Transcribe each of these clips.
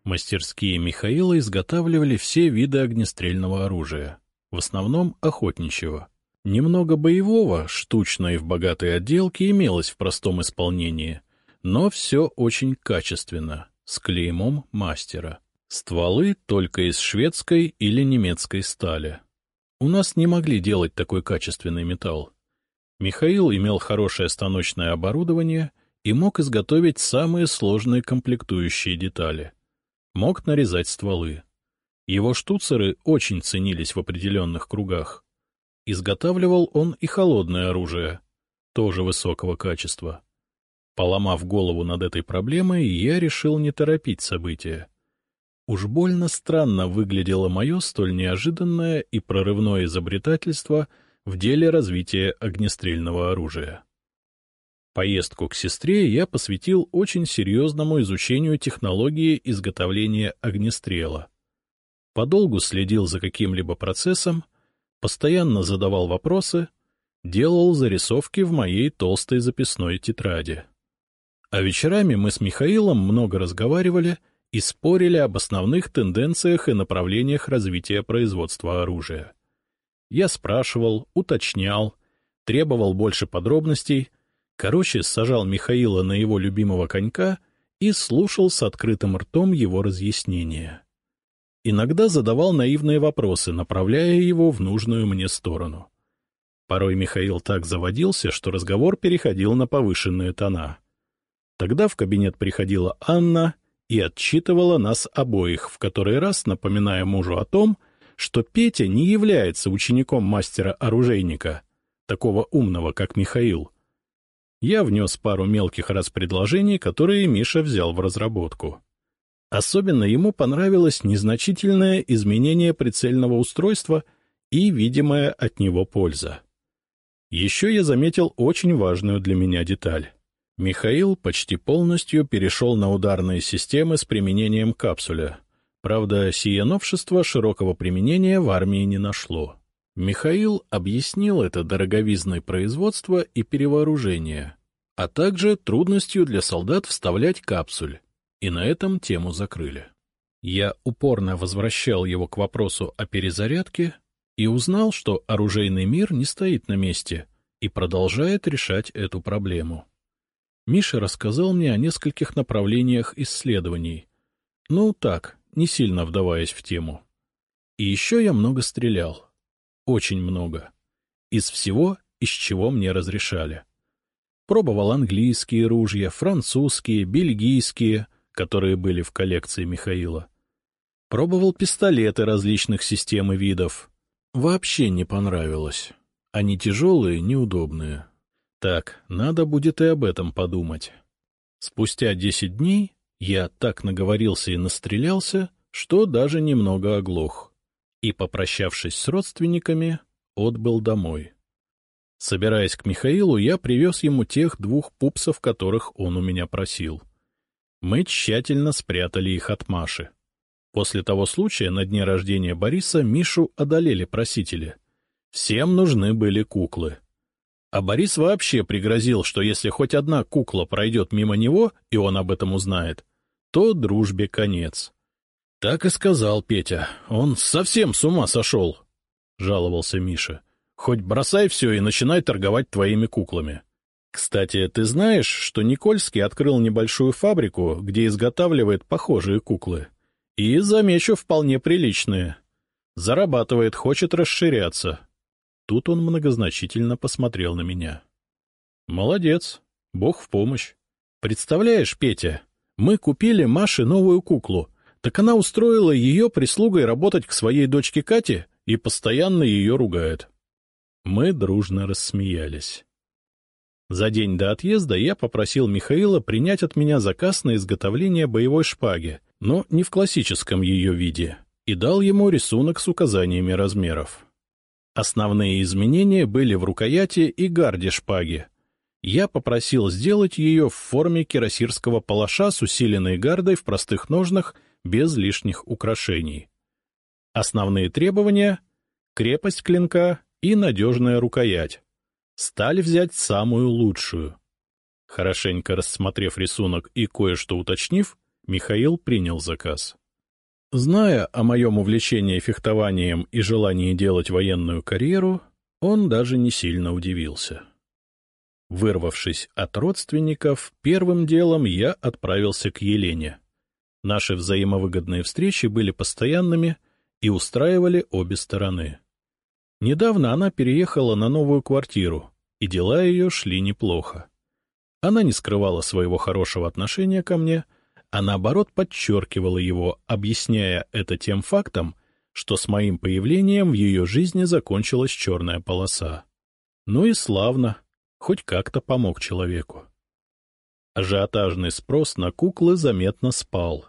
Мастерские Михаила изготавливали все виды огнестрельного оружия, в основном охотничьего. Немного боевого, штучно и в богатой отделке, имелось в простом исполнении, но все очень качественно, с клеймом мастера. Стволы только из шведской или немецкой стали. У нас не могли делать такой качественный металл. Михаил имел хорошее станочное оборудование и мог изготовить самые сложные комплектующие детали. Мог нарезать стволы. Его штуцеры очень ценились в определенных кругах. Изготавливал он и холодное оружие, тоже высокого качества. Поломав голову над этой проблемой, я решил не торопить события. Уж больно странно выглядело мое столь неожиданное и прорывное изобретательство в деле развития огнестрельного оружия. Поездку к сестре я посвятил очень серьезному изучению технологии изготовления огнестрела. Подолгу следил за каким-либо процессом, постоянно задавал вопросы, делал зарисовки в моей толстой записной тетради. А вечерами мы с Михаилом много разговаривали и спорили об основных тенденциях и направлениях развития производства оружия. Я спрашивал, уточнял, требовал больше подробностей, короче, сажал Михаила на его любимого конька и слушал с открытым ртом его разъяснения. Иногда задавал наивные вопросы, направляя его в нужную мне сторону. Порой Михаил так заводился, что разговор переходил на повышенные тона. Тогда в кабинет приходила Анна и отчитывала нас обоих, в который раз напоминая мужу о том, что Петя не является учеником мастера-оружейника, такого умного, как Михаил. Я внес пару мелких распредложений, которые Миша взял в разработку. Особенно ему понравилось незначительное изменение прицельного устройства и видимая от него польза. Еще я заметил очень важную для меня деталь. Михаил почти полностью перешел на ударные системы с применением капсуля. Правда, сие новшество широкого применения в армии не нашло. Михаил объяснил это дороговизной производства и перевооружения, а также трудностью для солдат вставлять капсуль, и на этом тему закрыли. Я упорно возвращал его к вопросу о перезарядке и узнал, что оружейный мир не стоит на месте и продолжает решать эту проблему. Миша рассказал мне о нескольких направлениях исследований. Ну так, не сильно вдаваясь в тему. И еще я много стрелял. Очень много. Из всего, из чего мне разрешали. Пробовал английские ружья, французские, бельгийские, которые были в коллекции Михаила. Пробовал пистолеты различных систем и видов. Вообще не понравилось. Они тяжелые, неудобные. Так, надо будет и об этом подумать. Спустя 10 дней я так наговорился и настрелялся, что даже немного оглох. И, попрощавшись с родственниками, отбыл домой. Собираясь к Михаилу, я привез ему тех 2 пупсов, которых он у меня просил. Мы тщательно спрятали их от Маши. После того случая на дне рождения Бориса Мишу одолели просители. Всем нужны были куклы. А Борис вообще пригрозил, что если хоть одна кукла пройдет мимо него, и он об этом узнает, то дружбе конец. — Так и сказал Петя. Он совсем с ума сошел, — жаловался Миша. — Хоть бросай все и начинай торговать твоими куклами. Кстати, ты знаешь, что Никольский открыл небольшую фабрику, где изготавливает похожие куклы? И, замечу, вполне приличные. Зарабатывает, хочет расширяться. Тут он многозначительно посмотрел на меня. — Молодец, Бог в помощь. Представляешь, Петя, мы купили Маше новую куклу, так она устроила ее прислугой работать к своей дочке Кате и постоянно ее ругает. Мы дружно рассмеялись. За день до отъезда я попросил Михаила принять от меня заказ на изготовление боевой шпаги, но не в классическом ее виде, и дал ему рисунок с указаниями размеров. Основные изменения были в рукояти и гарде шпаги. Я попросил сделать ее в форме кирасирского палаша с усиленной гардой в простых ножнах без лишних украшений. Основные требования — крепость клинка и надежная рукоять. Сталь взять самую лучшую. Хорошенько рассмотрев рисунок и кое-что уточнив, Михаил принял заказ. Зная о моем увлечении фехтованием и желании делать военную карьеру, он даже не сильно удивился. Вырвавшись от родственников, первым делом я отправился к Елене. Наши взаимовыгодные встречи были постоянными и устраивали обе стороны. Недавно она переехала на новую квартиру, и дела ее шли неплохо. Она не скрывала своего хорошего отношения ко мне, а наоборот подчеркивала его, объясняя это тем фактом, что с моим появлением в ее жизни закончилась черная полоса. Ну и славно, хоть как-то помог человеку. Ажиотажный спрос на куклы заметно спал.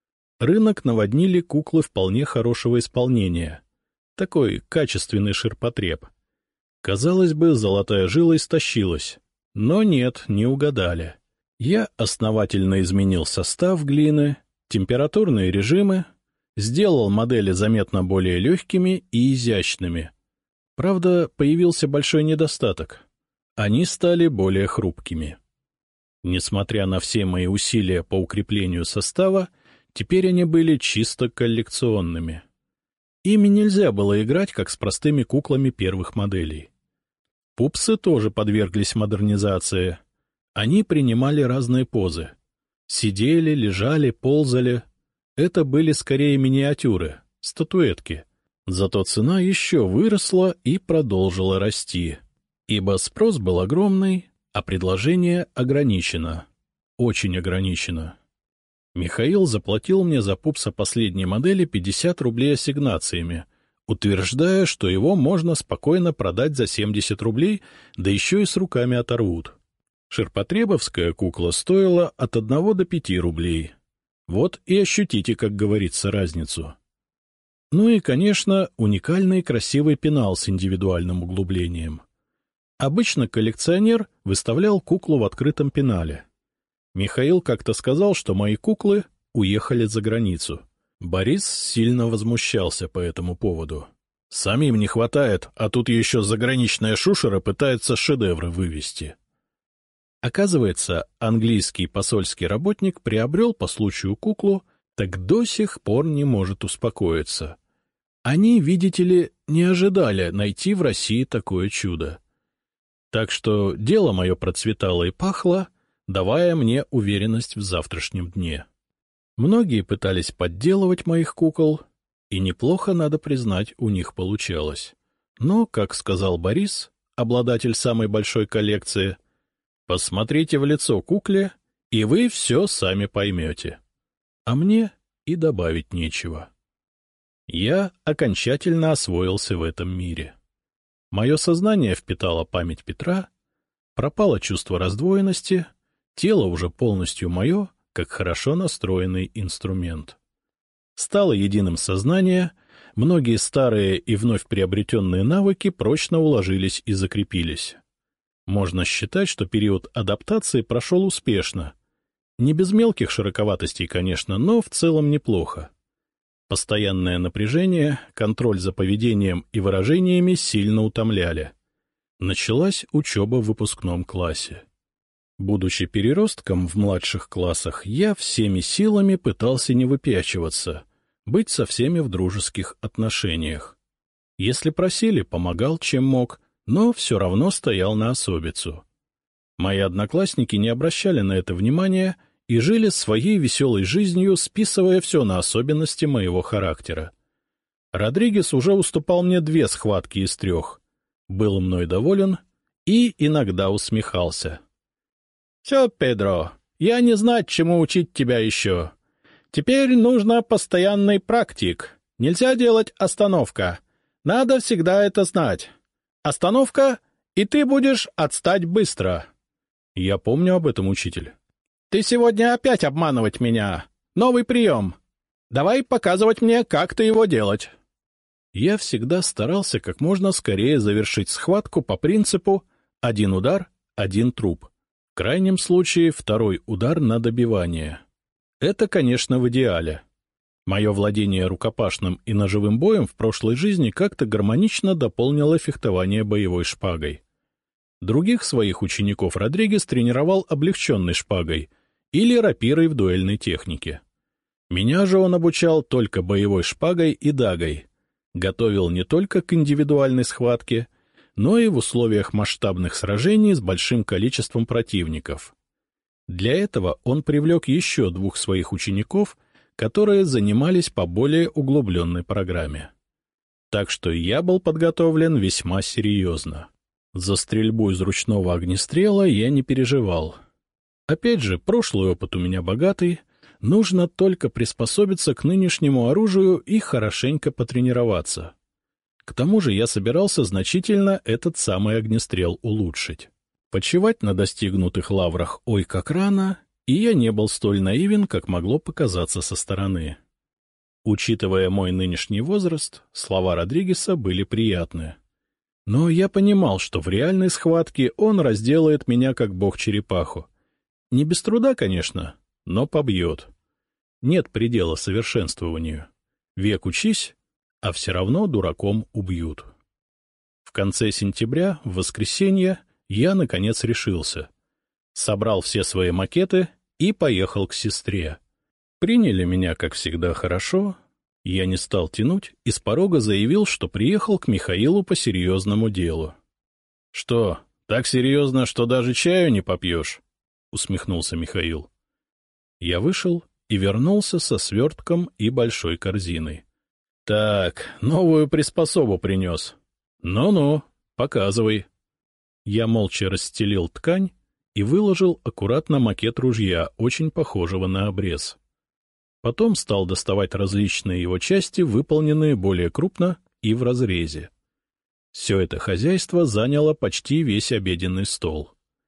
Рынок наводнили куклы вполне хорошего исполнения. Такой качественный ширпотреб. Казалось бы, золотая жила истощилась. Но нет, не угадали. Я основательно изменил состав глины, температурные режимы, сделал модели заметно более легкими и изящными. Правда, появился большой недостаток. Они стали более хрупкими. Несмотря на все мои усилия по укреплению состава, теперь они были чисто коллекционными. Ими нельзя было играть, как с простыми куклами первых моделей. Пупсы тоже подверглись модернизации. Они принимали разные позы. Сидели, лежали, ползали. Это были скорее миниатюры, статуэтки. Зато цена еще выросла и продолжила расти. Ибо спрос был огромный, а предложение ограничено. Очень ограничено. Михаил заплатил мне за пупса последней модели 50 рублей ассигнациями, утверждая, что его можно спокойно продать за 70 рублей, да еще и с руками оторвут. Ширпотребовская кукла стоила от 1 до 5 рублей. Вот и ощутите, как говорится, разницу. Ну и, конечно, уникальный красивый пенал с индивидуальным углублением. Обычно коллекционер выставлял куклу в открытом пенале. Михаил как-то сказал, что мои куклы уехали за границу. Борис сильно возмущался по этому поводу. Самим не хватает, а тут еще заграничная шушера пытается шедевры вывести. Оказывается, английский посольский работник приобрел по случаю куклу, так до сих пор не может успокоиться. Они, видите ли, не ожидали найти в России такое чудо. Так что дело мое процветало и пахло, давая мне уверенность в завтрашнем дне. Многие пытались подделывать моих кукол, и неплохо, надо признать, у них получалось. Но, как сказал Борис, обладатель самой большой коллекции, посмотрите в лицо кукле, и вы все сами поймете. А мне и добавить нечего. Я окончательно освоился в этом мире. Мое сознание впитало память Петра, пропало чувство раздвоенности, тело уже полностью мое, как хорошо настроенный инструмент. Стало единым сознание, многие старые и вновь приобретенные навыки прочно уложились и закрепились. Можно считать, что период адаптации прошел успешно. Не без мелких широковатостей, конечно, но в целом неплохо. Постоянное напряжение, контроль за поведением и выражениями сильно утомляли. Началась учеба в выпускном классе. Будучи переростком в младших классах, я всеми силами пытался не выпячиваться, быть со всеми в дружеских отношениях. Если просили, помогал, чем мог, но все равно стоял на особицу. Мои одноклассники не обращали на это внимания и жили своей веселой жизнью, списывая все на особенности моего характера. Родригес уже уступал мне 2 схватки из 3, был мной доволен и иногда усмехался. — Все, Педро, я не знаю, чему учить тебя еще. Теперь нужно постоянный практик. Нельзя делать остановка. Надо всегда это знать. Остановка, и ты будешь отстать быстро. — Я помню об этом, учитель. — Ты сегодня опять обманывать меня. Новый прием. Давай показывать мне, как ты его делать. Я всегда старался как можно скорее завершить схватку по принципу «один удар, один труп». В крайнем случае, 2-й удар на добивание. Это, конечно, в идеале. Мое владение рукопашным и ножевым боем в прошлой жизни как-то гармонично дополнило фехтование боевой шпагой. Других своих учеников Родригес тренировал облегченной шпагой или рапирой в дуэльной технике. Меня же он обучал только боевой шпагой и дагой, готовил не только к индивидуальной схватке, но и в условиях масштабных сражений с большим количеством противников. Для этого он привлек еще 2 своих учеников, которые занимались по более углубленной программе. Так что я был подготовлен весьма серьезно. За стрельбу из ручного огнестрела я не переживал. Опять же, прошлый опыт у меня богатый, нужно только приспособиться к нынешнему оружию и хорошенько потренироваться. К тому же я собирался значительно этот самый огнестрел улучшить. Почивать на достигнутых лаврах ой как рано, и я не был столь наивен, как могло показаться со стороны. Учитывая мой нынешний возраст, слова Родригеса были приятны. Но я понимал, что в реальной схватке он разделает меня как бог-черепаху. Не без труда, конечно, но побьет. Нет предела совершенствованию. Век учись, а все равно дураком убьют. В конце сентября, в воскресенье, я, наконец, решился. Собрал все свои макеты и поехал к сестре. Приняли меня, как всегда, хорошо. Я не стал тянуть и с порога заявил, что приехал к Михаилу по серьезному делу. — Что, так серьезно, что даже чаю не попьешь? — усмехнулся Михаил. Я вышел и вернулся со свертком и большой корзиной. — Так, новую приспособу принес. Ну-ну, показывай. Я молча расстелил ткань и выложил аккуратно макет ружья, очень похожего на обрез. Потом стал доставать различные его части, выполненные более крупно и в разрезе. Все это хозяйство заняло почти весь обеденный стол.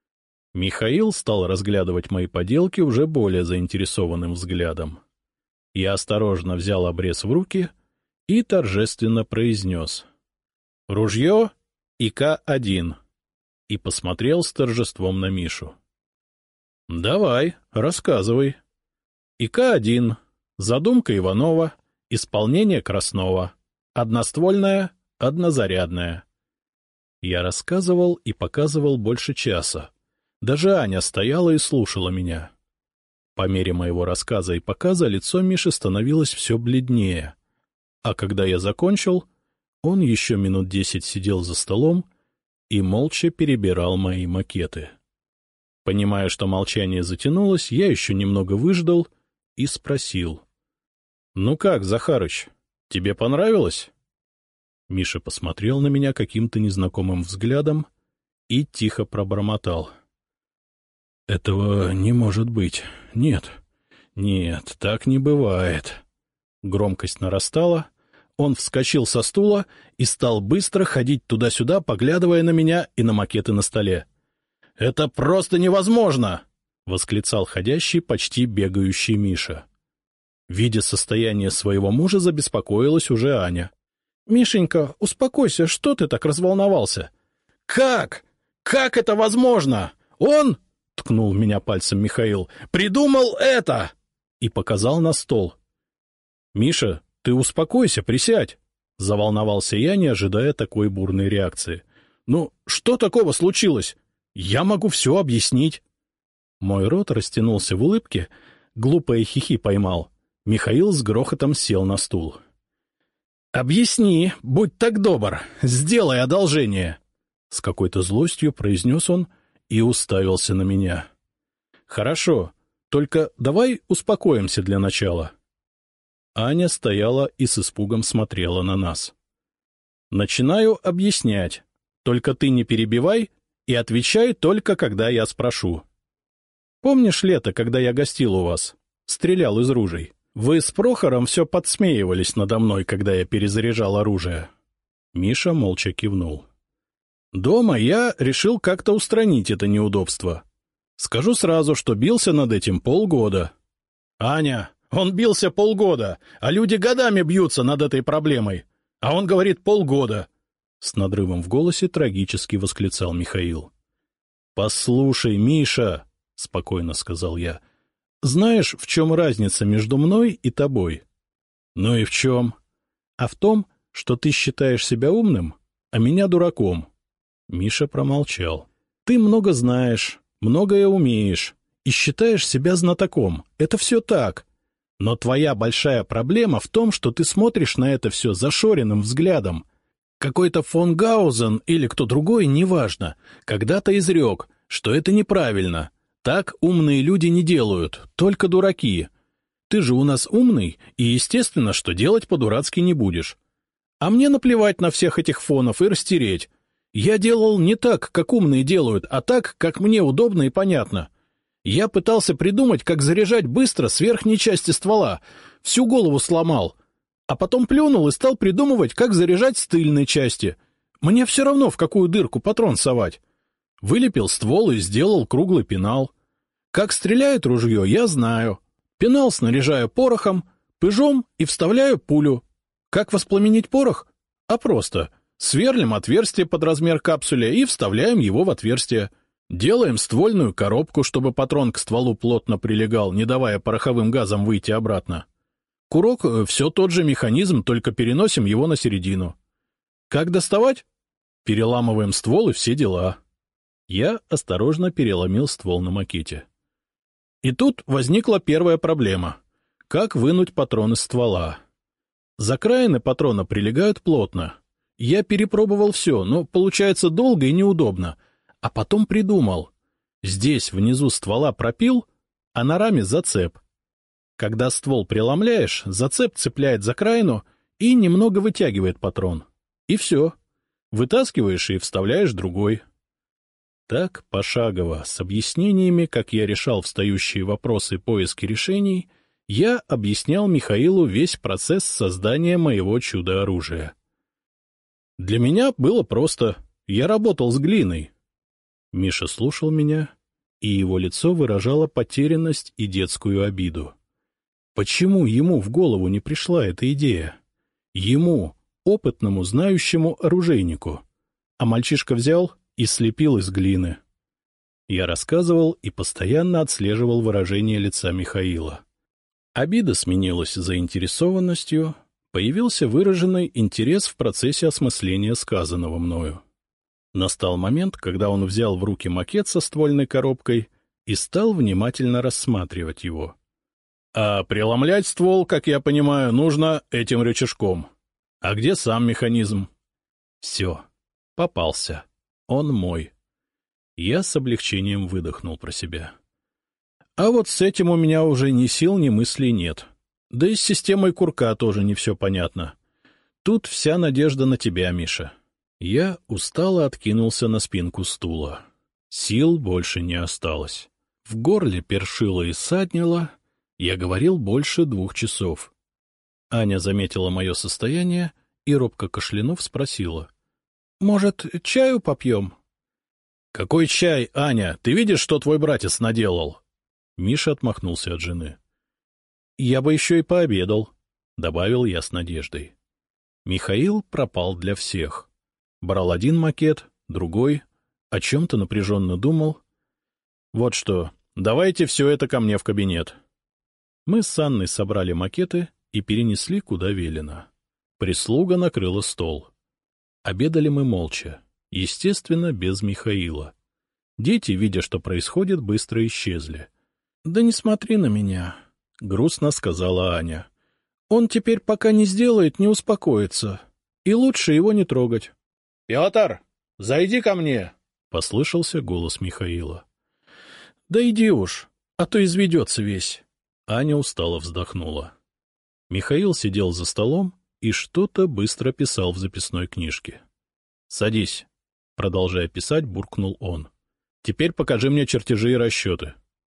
Михаил стал разглядывать мои поделки уже более заинтересованным взглядом. Я осторожно взял обрез в руки и торжественно произнес: «Ружье ИК-1», и посмотрел с торжеством на Мишу. «Давай, рассказывай. ИК-1, задумка Иванова, исполнение Краснова, одноствольная, однозарядная». Я рассказывал и показывал больше часа. Даже Аня стояла и слушала меня. По мере моего рассказа и показа лицо Миши становилось все бледнее. А когда я закончил, он еще минут 10 сидел за столом и молча перебирал мои макеты. Понимая, что молчание затянулось, я еще немного выждал и спросил: — Ну как, Захарыч, тебе понравилось? Миша посмотрел на меня каким-то незнакомым взглядом и тихо пробормотал: — Этого не может быть. Нет, нет, так не бывает. Громкость нарастала. Он вскочил со стула и стал быстро ходить туда-сюда, поглядывая на меня и на макеты на столе. — Это просто невозможно! — восклицал ходящий, почти бегающий Миша. Видя состояние своего мужа, забеспокоилась уже Аня. — Мишенька, успокойся, что ты так разволновался? — Как? Как это возможно? Он, — ткнул меня пальцем Михаил, — придумал это! И показал на стол. — Миша, ты успокойся, присядь! — заволновался я, не ожидая такой бурной реакции. — Ну, что такого случилось? Я могу все объяснить. Мой рот растянулся в улыбке, глупое хихи поймал. Михаил с грохотом сел на стул. — Объясни, будь так добр, сделай одолжение! — с какой-то злостью произнес он и уставился на меня. — Хорошо, только давай успокоимся для начала. Аня стояла и с испугом смотрела на нас. — Начинаю объяснять, только ты не перебивай и отвечай только, когда я спрошу. Помнишь лето, когда я гостил у вас, стрелял из ружей? Вы с Прохором все подсмеивались надо мной, когда я перезаряжал оружие. Миша молча кивнул. Дома я решил как-то устранить это неудобство. Скажу сразу, что бился над этим полгода. — Аня, он бился полгода, а люди годами бьются над этой проблемой. А он говорит полгода. С надрывом в голосе трагически восклицал Михаил. — Послушай, Миша, — спокойно сказал я, — знаешь, в чем разница между мной и тобой? — Ну и в чем? — А в том, что ты считаешь себя умным, а меня дураком. Миша промолчал. — Ты много знаешь, многое умеешь и считаешь себя знатоком. Это все так. Но твоя большая проблема в том, что ты смотришь на это все зашоренным взглядом. Какой-то фон Гаузен или кто другой, неважно, когда-то изрек, что это неправильно. Так умные люди не делают, только дураки. Ты же у нас умный, и естественно, что делать по-дурацки не будешь. А мне наплевать на всех этих фонов и растереть. Я делал не так, как умные делают, а так, как мне удобно и понятно. Я пытался придумать, как заряжать быстро с верхней части ствола, всю голову сломал, а потом плюнул и стал придумывать, как заряжать с тыльной части. Мне все равно, в какую дырку патрон совать. Вылепил ствол и сделал круглый пенал. Как стреляет ружье, я знаю. Пенал снаряжаю порохом, пыжом и вставляю пулю. Как воспламенить порох? А просто. Сверлим отверстие под размер капсуля и вставляем его в отверстие. Делаем ствольную коробку, чтобы патрон к стволу плотно прилегал, не давая пороховым газам выйти обратно. Курок — все тот же механизм, только переносим его на середину. Как доставать? Переламываем ствол и все дела. Я осторожно переломил ствол на макете. И тут возникла первая проблема. Как вынуть патрон из ствола? Закраины патрона прилегают плотно. Я перепробовал все, но получается долго и неудобно. А потом придумал. Здесь внизу ствола пропил, а на раме зацеп. Когда ствол преломляешь, зацеп цепляет закраину и немного вытягивает патрон. И все. Вытаскиваешь и вставляешь другой. Так, пошагово, с объяснениями, как я решал встающие вопросы поиски решений, я объяснял Михаилу весь процесс создания моего чудо-оружия. Для меня было просто. Я работал с глиной. Миша слушал меня, и его лицо выражало потерянность и детскую обиду. Почему ему в голову не пришла эта идея? Ему, опытному, знающему оружейнику. А мальчишка взял и слепил из глины. Я рассказывал и постоянно отслеживал выражение лица Михаила. Обида сменилась заинтересованностью, появился выраженный интерес в процессе осмысления сказанного мною. Настал момент, когда он взял в руки макет со ствольной коробкой и стал внимательно рассматривать его. А преломлять ствол, как я понимаю, нужно этим рычажком. А где сам механизм? Все, попался. Он мой. Я с облегчением выдохнул про себя. А вот с этим у меня уже ни сил, ни мыслей нет. Да и с системой курка тоже не все понятно. Тут вся надежда на тебя, Миша. Я устало откинулся на спинку стула. Сил больше не осталось. В горле першило и ссаднило. Я говорил больше 2 часов. Аня заметила мое состояние и, робко кашлянув, спросила. — Может, чаю попьем? — Какой чай, Аня? Ты видишь, что твой братец наделал? Миша отмахнулся от жены. — Я бы еще и пообедал, — добавил я с надеждой. Михаил пропал для всех. Брал один макет, другой, о чем-то напряженно думал. — Вот что, давайте все это ко мне в кабинет. Мы с Анной собрали макеты и перенесли, куда велено. Прислуга накрыла стол. Обедали мы молча, естественно, без Михаила. Дети, видя, что происходит, быстро исчезли. — Да не смотри на меня, — грустно сказала Аня. — Он теперь пока не сделает, не успокоится, и лучше его не трогать. — Петр, зайди ко мне! — послышался голос Михаила. — Да иди уж, а то изведется весь. Аня устало вздохнула. Михаил сидел за столом и что-то быстро писал в записной книжке. — Садись, — продолжая писать, буркнул он. — Теперь покажи мне чертежи и расчеты.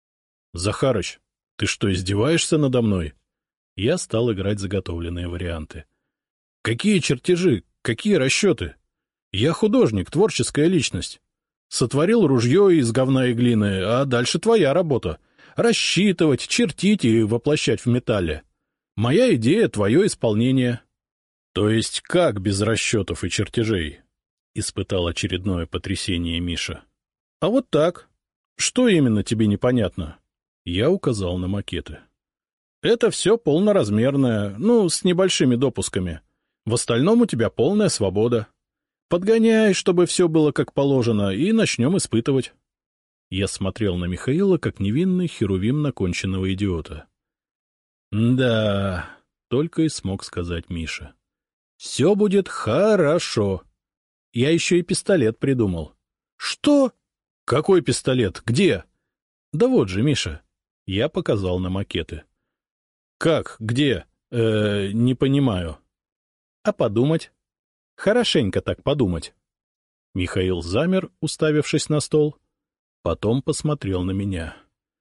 — Захарыч, ты что, издеваешься надо мной? Я стал играть заготовленные варианты. — Какие чертежи? Какие расчеты? Я художник, творческая личность. Сотворил ружье из говна и глины, а дальше твоя работа. Рассчитывать, чертить и воплощать в металле. Моя идея — твое исполнение. — То есть как без расчетов и чертежей? — испытал очередное потрясение Миша. — А вот так. Что именно тебе непонятно? Я указал на макеты. — Это все полноразмерное, с небольшими допусками. В остальном у тебя полная свобода. Подгоняй, чтобы все было как положено, и начнем испытывать. Я смотрел на Михаила, как невинный херувим на конченного идиота. Да, только и смог сказать Миша. Все будет хорошо. Я еще и пистолет придумал. Что? Какой пистолет? Где? Да вот же, Миша. Я показал на макеты. Как? Где? Не понимаю. А подумать? Хорошенько так подумать. Михаил замер, уставившись на стол. Потом посмотрел на меня.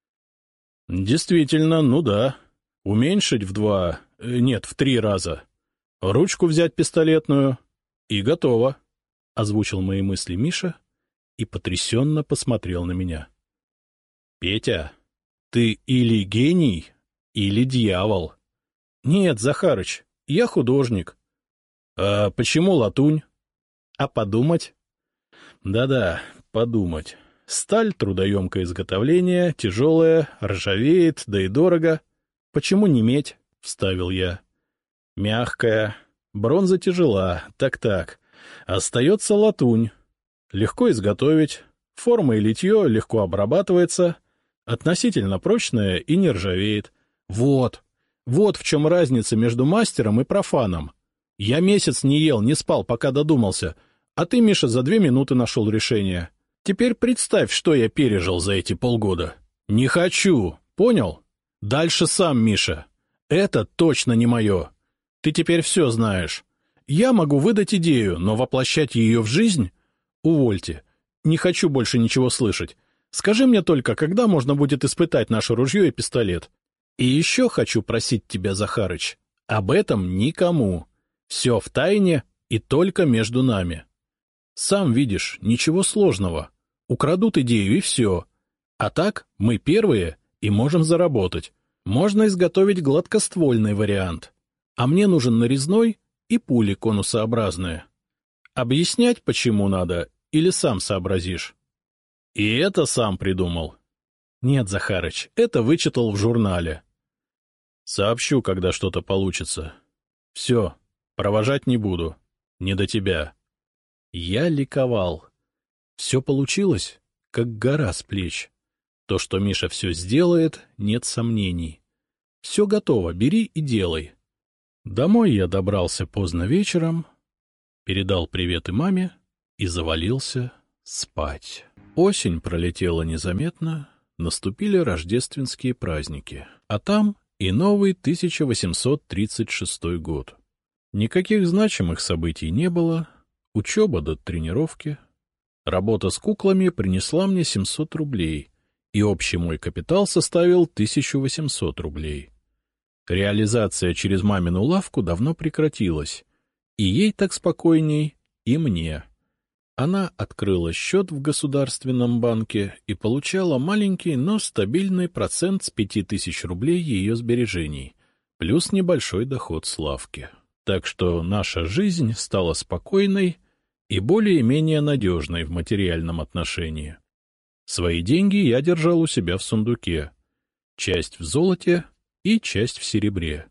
Действительно, ну да. Уменьшить в 3 раза. Ручку взять пистолетную. И готово. Озвучил мои мысли Миша и потрясенно посмотрел на меня. — Петя, ты или гений, или дьявол. — Нет, Захарыч, я художник. — А почему латунь? — А подумать? — Да-да, подумать. Сталь — трудоемкое изготовление, тяжелая, ржавеет, да и дорого. — Почему не медь? — вставил я. — Мягкая. Бронза тяжела, так-так. Остается латунь. Легко изготовить, форма и литье легко обрабатывается, относительно прочная и не ржавеет. Вот в чем разница между мастером и профаном. Я месяц не ел, не спал, пока додумался, а ты, Миша, за 2 минуты нашел решение. Теперь представь, что я пережил за эти полгода. Не хочу, понял? Дальше сам, Миша. Это точно не мое. Ты теперь все знаешь. Я могу выдать идею, но воплощать ее в жизнь? Увольте. Не хочу больше ничего слышать. Скажи мне только, когда можно будет испытать наше ружье и пистолет. И еще хочу просить тебя, Захарыч, об этом никому. Все в тайне и только между нами. Сам видишь, ничего сложного. Украдут идею и все. А так мы первые и можем заработать. Можно изготовить гладкоствольный вариант. А мне нужен нарезной и пули конусообразные. Объяснять, почему надо, или сам сообразишь? И это сам придумал. Нет, Захарыч, это вычитал в журнале. Сообщу, когда что-то получится. Все, провожать не буду. Не до тебя. Я ликовал. Все получилось, как гора с плеч. То, что Миша все сделает, нет сомнений. Все готово, бери и делай. Домой я добрался поздно вечером, передал приветы маме и завалился спать. Осень пролетела незаметно, наступили рождественские праздники, а там и новый 1836 год. Никаких значимых событий не было, учеба до тренировки. Работа с куклами принесла мне 700 рублей, и общий мой капитал составил 1800 рублей. Реализация через мамину лавку давно прекратилась, и ей так спокойней, и мне. Она открыла счет в Государственном банке и получала маленький, но стабильный процент с 5000 рублей ее сбережений, плюс небольшой доход с лавки. Так что наша жизнь стала спокойной и более-менее надежной в материальном отношении. Свои деньги я держал у себя в сундуке, часть в золоте и часть в серебре.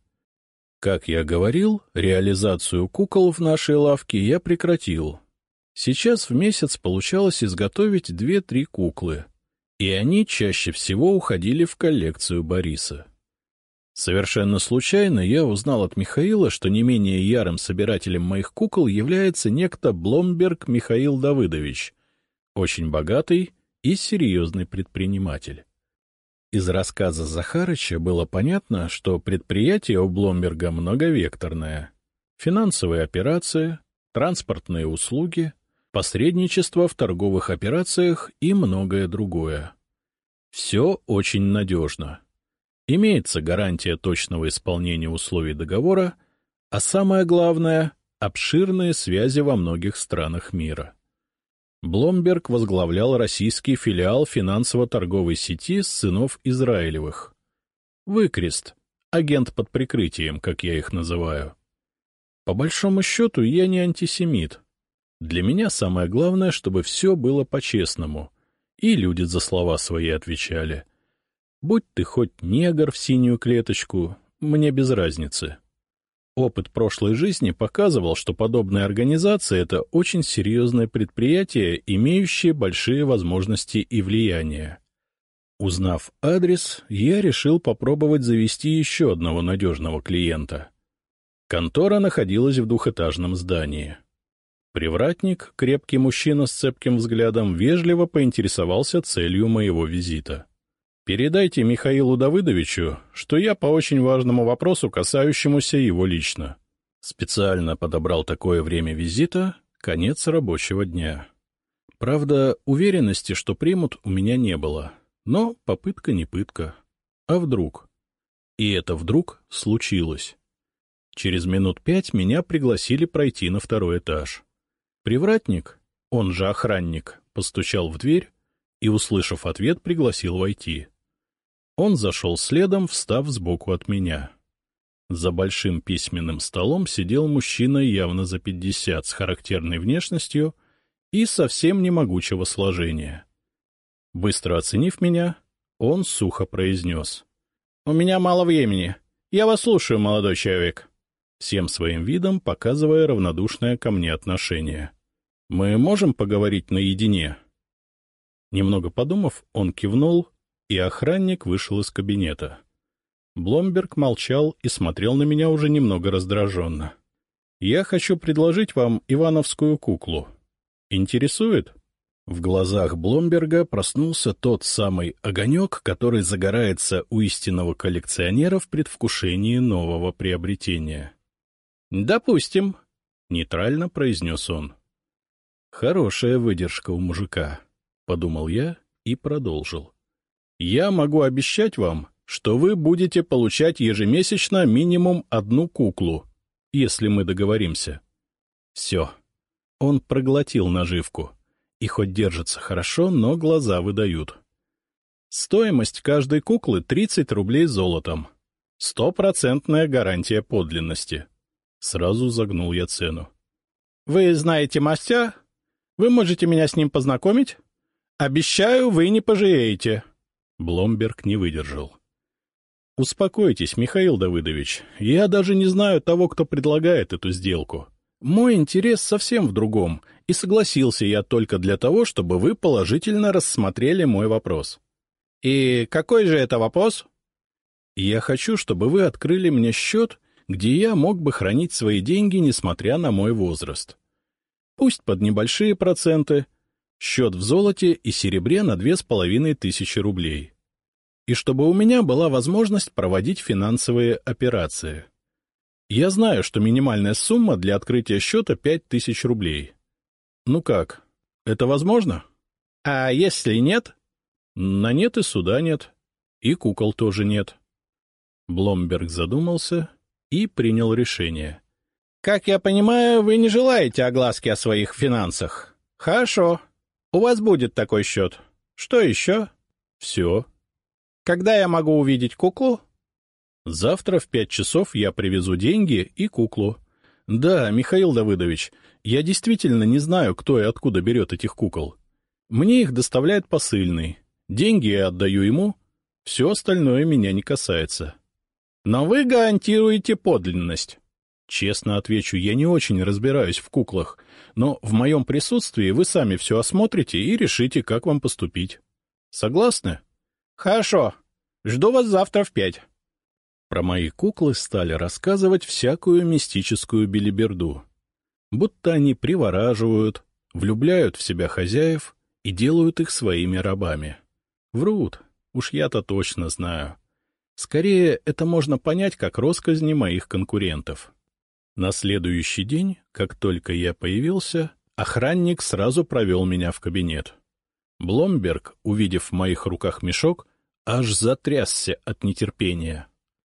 Как я говорил, реализацию кукол в нашей лавке я прекратил. Сейчас в месяц получалось изготовить 2-3 куклы, и они чаще всего уходили в коллекцию Бориса. Совершенно случайно я узнал от Михаила, что не менее ярым собирателем моих кукол является некто Бломберг Михаил Давыдович, очень богатый и серьезный предприниматель. Из рассказа Захарыча было понятно, что предприятие у Бломберга многовекторное. Финансовые операции, транспортные услуги, посредничество в торговых операциях и многое другое. Все очень надежно. Имеется гарантия точного исполнения условий договора, а самое главное — обширные связи во многих странах мира. Бломберг возглавлял российский филиал финансово-торговой сети сынов Израилевых. Выкрест, агент под прикрытием, как я их называю. По большому счету, я не антисемит. Для меня самое главное, чтобы все было по-честному, и люди за слова свои отвечали. Будь ты хоть негр в синюю клеточку, мне без разницы. Опыт прошлой жизни показывал, что подобная организация — это очень серьезное предприятие, имеющее большие возможности и влияние. Узнав адрес, я решил попробовать завести еще одного надежного клиента. Контора находилась в двухэтажном здании. Привратник, крепкий мужчина с цепким взглядом, вежливо поинтересовался целью моего визита. «Передайте Михаилу Давыдовичу, что я по очень важному вопросу, касающемуся его лично». Специально подобрал такое время визита, конец рабочего дня. Правда, уверенности, что примут, у меня не было. Но попытка не пытка. А вдруг? И это вдруг случилось. Через минут 5 меня пригласили пройти на второй этаж. Привратник, он же охранник, постучал в дверь и, услышав ответ, пригласил войти. Он зашел следом, встав сбоку от меня. За большим письменным столом сидел мужчина явно за 50 с характерной внешностью и совсем не могучего сложения. Быстро оценив меня, он сухо произнес: «У меня мало времени. Я вас слушаю, молодой человек», всем своим видом показывая равнодушное ко мне отношение. «Мы можем поговорить наедине?» Немного подумав, он кивнул, и охранник вышел из кабинета. Бломберг молчал и смотрел на меня уже немного раздраженно. «Я хочу предложить вам ивановскую куклу. Интересует?» В глазах Бломберга проснулся тот самый огонек, который загорается у истинного коллекционера в предвкушении нового приобретения. «Допустим», — нейтрально произнес он. «Хорошая выдержка у мужика», — подумал я и продолжил. «Я могу обещать вам, что вы будете получать ежемесячно минимум одну куклу, если мы договоримся». Все. Он проглотил наживку. И хоть держится хорошо, но глаза выдают. Стоимость каждой куклы 30 рублей золотом. 100% гарантия подлинности. Сразу загнул я цену. «Вы знаете мастера? Вы можете меня с ним познакомить? Обещаю, вы не пожалеете». Бломберг не выдержал. «Успокойтесь, Михаил Давыдович, я даже не знаю того, кто предлагает эту сделку. Мой интерес совсем в другом, и согласился я только для того, чтобы вы положительно рассмотрели мой вопрос». «И какой же это вопрос?» «Я хочу, чтобы вы открыли мне счет, где я мог бы хранить свои деньги, несмотря на мой возраст. Пусть под небольшие проценты, счет в золоте и серебре на 2500 рублей. И чтобы у меня была возможность проводить финансовые операции. Я знаю, что минимальная сумма для открытия счета 5000 рублей. Ну как, это возможно? А если нет?» «На нет и суда нет, и кукол тоже нет». Бломберг задумался и принял решение. «Как я понимаю, вы не желаете огласки о своих финансах. Хорошо, у вас будет такой счет. Что еще?» «Все». «Когда я могу увидеть куклу?» «Завтра в 5 часов я привезу деньги и куклу. Да, Михаил Давыдович, я действительно не знаю, кто и откуда берет этих кукол. Мне их доставляет посыльный. Деньги я отдаю ему, все остальное меня не касается». «Но вы гарантируете подлинность?» «Честно отвечу, я не очень разбираюсь в куклах, но в моем присутствии вы сами все осмотрите и решите, как вам поступить. Согласны?» «Хорошо. Жду вас завтра в 5. Про мои куклы стали рассказывать всякую мистическую белиберду. Будто они привораживают, влюбляют в себя хозяев и делают их своими рабами. Врут, уж я-то точно знаю. Скорее, это можно понять как россказни моих конкурентов. На следующий день, как только я появился, охранник сразу провел меня в кабинет. Бломберг, увидев в моих руках мешок, аж затрясся от нетерпения.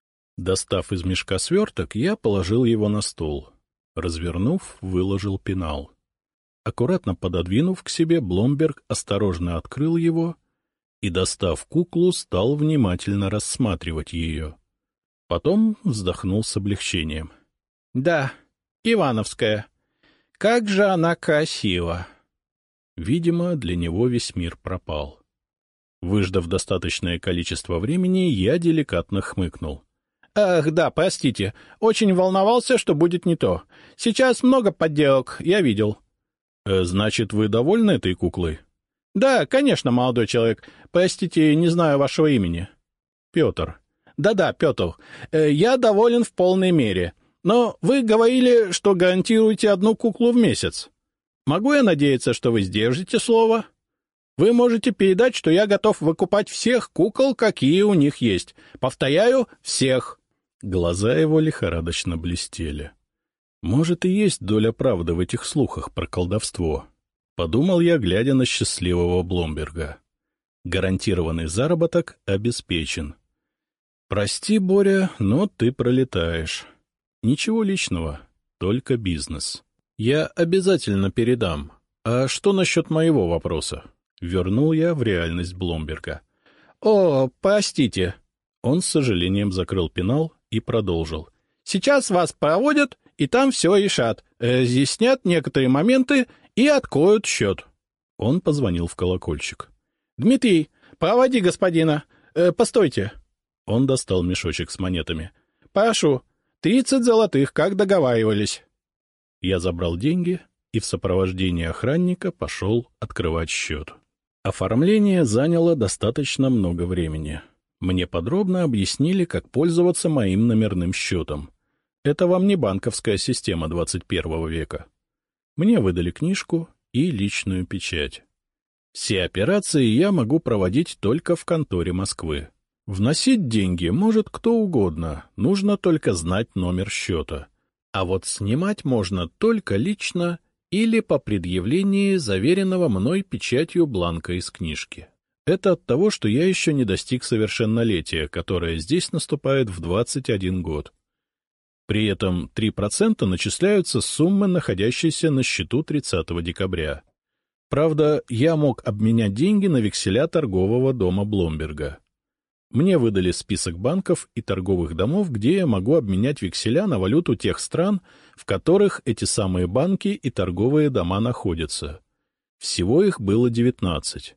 Достав из мешка сверток, я положил его на стол. Развернув, выложил пенал. Аккуратно пододвинув к себе, Бломберг осторожно открыл его и, достав куклу, стал внимательно рассматривать ее. Потом вздохнул с облегчением. — Да, ивановская. Как же она красива! Видимо, для него весь мир пропал. Выждав достаточное количество времени, я деликатно хмыкнул. — Ах, да, простите, очень волновался, что будет не то. Сейчас много подделок, я видел. — Значит, вы довольны этой куклой? — Да, конечно, молодой человек. Простите, не знаю вашего имени. Петр. Да-да, Петр. Я доволен в полной мере. Но вы говорили, что гарантируете одну куклу в месяц. Могу я надеяться, что вы сдержите слово? Вы можете передать, что я готов выкупать всех кукол, какие у них есть. Повторяю, всех. Глаза его лихорадочно блестели. Может, и есть доля правды в этих слухах про колдовство. Подумал я, глядя на счастливого Бломберга. Гарантированный заработок обеспечен. Прости, Боря, но ты пролетаешь. Ничего личного, только бизнес. Я обязательно передам. А что насчет моего вопроса? Вернул я в реальность Бломберга. О, простите. Он с сожалением закрыл пенал и продолжил. Сейчас вас проводят, и там все решат, разъяснят некоторые моменты и откроют счет. Он позвонил в колокольчик. — Дмитрий, проводи господина. Постойте. Он достал мешочек с монетами. — Прошу, 30 золотых, как договаривались. Я забрал деньги и в сопровождении охранника пошел открывать счет. Оформление заняло достаточно много времени. Мне подробно объяснили, как пользоваться моим номерным счетом. Это вам не банковская система 21 века. Мне выдали книжку и личную печать. Все операции я могу проводить только в конторе Москвы. Вносить деньги может кто угодно, нужно только знать номер счета. А вот снимать можно только лично или по предъявлении заверенного мной печатью бланка из книжки. Это от того, что я еще не достиг совершеннолетия, которое здесь наступает в 21 год. При этом 3% начисляются с суммы, находящейся на счету 30 декабря. Правда, я мог обменять деньги на векселя торгового дома Бломберга. Мне выдали список банков и торговых домов, где я могу обменять векселя на валюту тех стран, в которых эти самые банки и торговые дома находятся. Всего их было 19.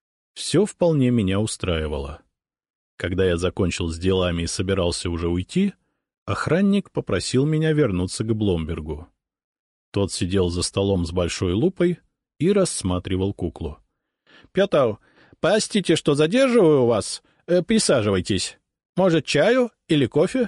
Все вполне меня устраивало. Когда я закончил с делами и собирался уже уйти, охранник попросил меня вернуться к Бломбергу. Тот сидел за столом с большой лупой и рассматривал куклу. — Петр, простите, что задерживаю вас. Присаживайтесь. Может, чаю или кофе?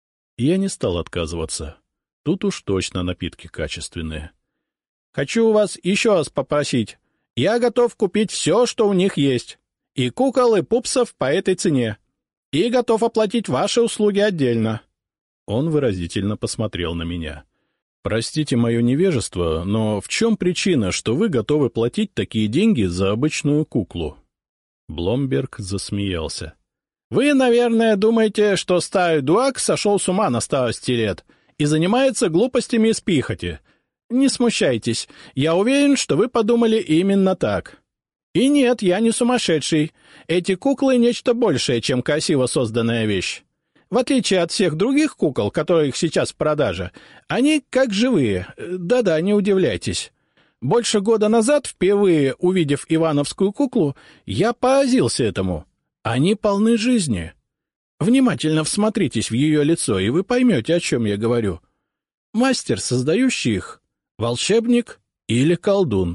Я не стал отказываться. Тут уж точно напитки качественные. — Хочу у вас еще раз попросить. Я готов купить все, что у них есть. И кукол, и пупсов по этой цене. И готов оплатить ваши услуги отдельно. Он выразительно посмотрел на меня. — Простите мое невежество, но в чем причина, что вы готовы платить такие деньги за обычную куклу? Бломберг засмеялся. — Вы, наверное, думаете, что старый дурак сошел с ума на старости лет и занимается глупостями из прихоти. Не смущайтесь, я уверен, что вы подумали именно так. И нет, я не сумасшедший. Эти куклы — нечто большее, чем красиво созданная вещь. В отличие от всех других кукол, которые сейчас в продаже, они как живые. Да-да, не удивляйтесь. Больше года назад, впервые увидев ивановскую куклу, я поразился этому. Они полны жизни. Внимательно всмотритесь в ее лицо, и вы поймете, о чем я говорю. Мастер, создающий их, волшебник или колдун?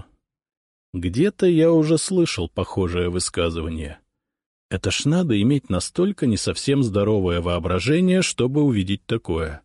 Где-то я уже слышал похожее высказывание. Это ж надо иметь настолько не совсем здоровое воображение, чтобы увидеть такое.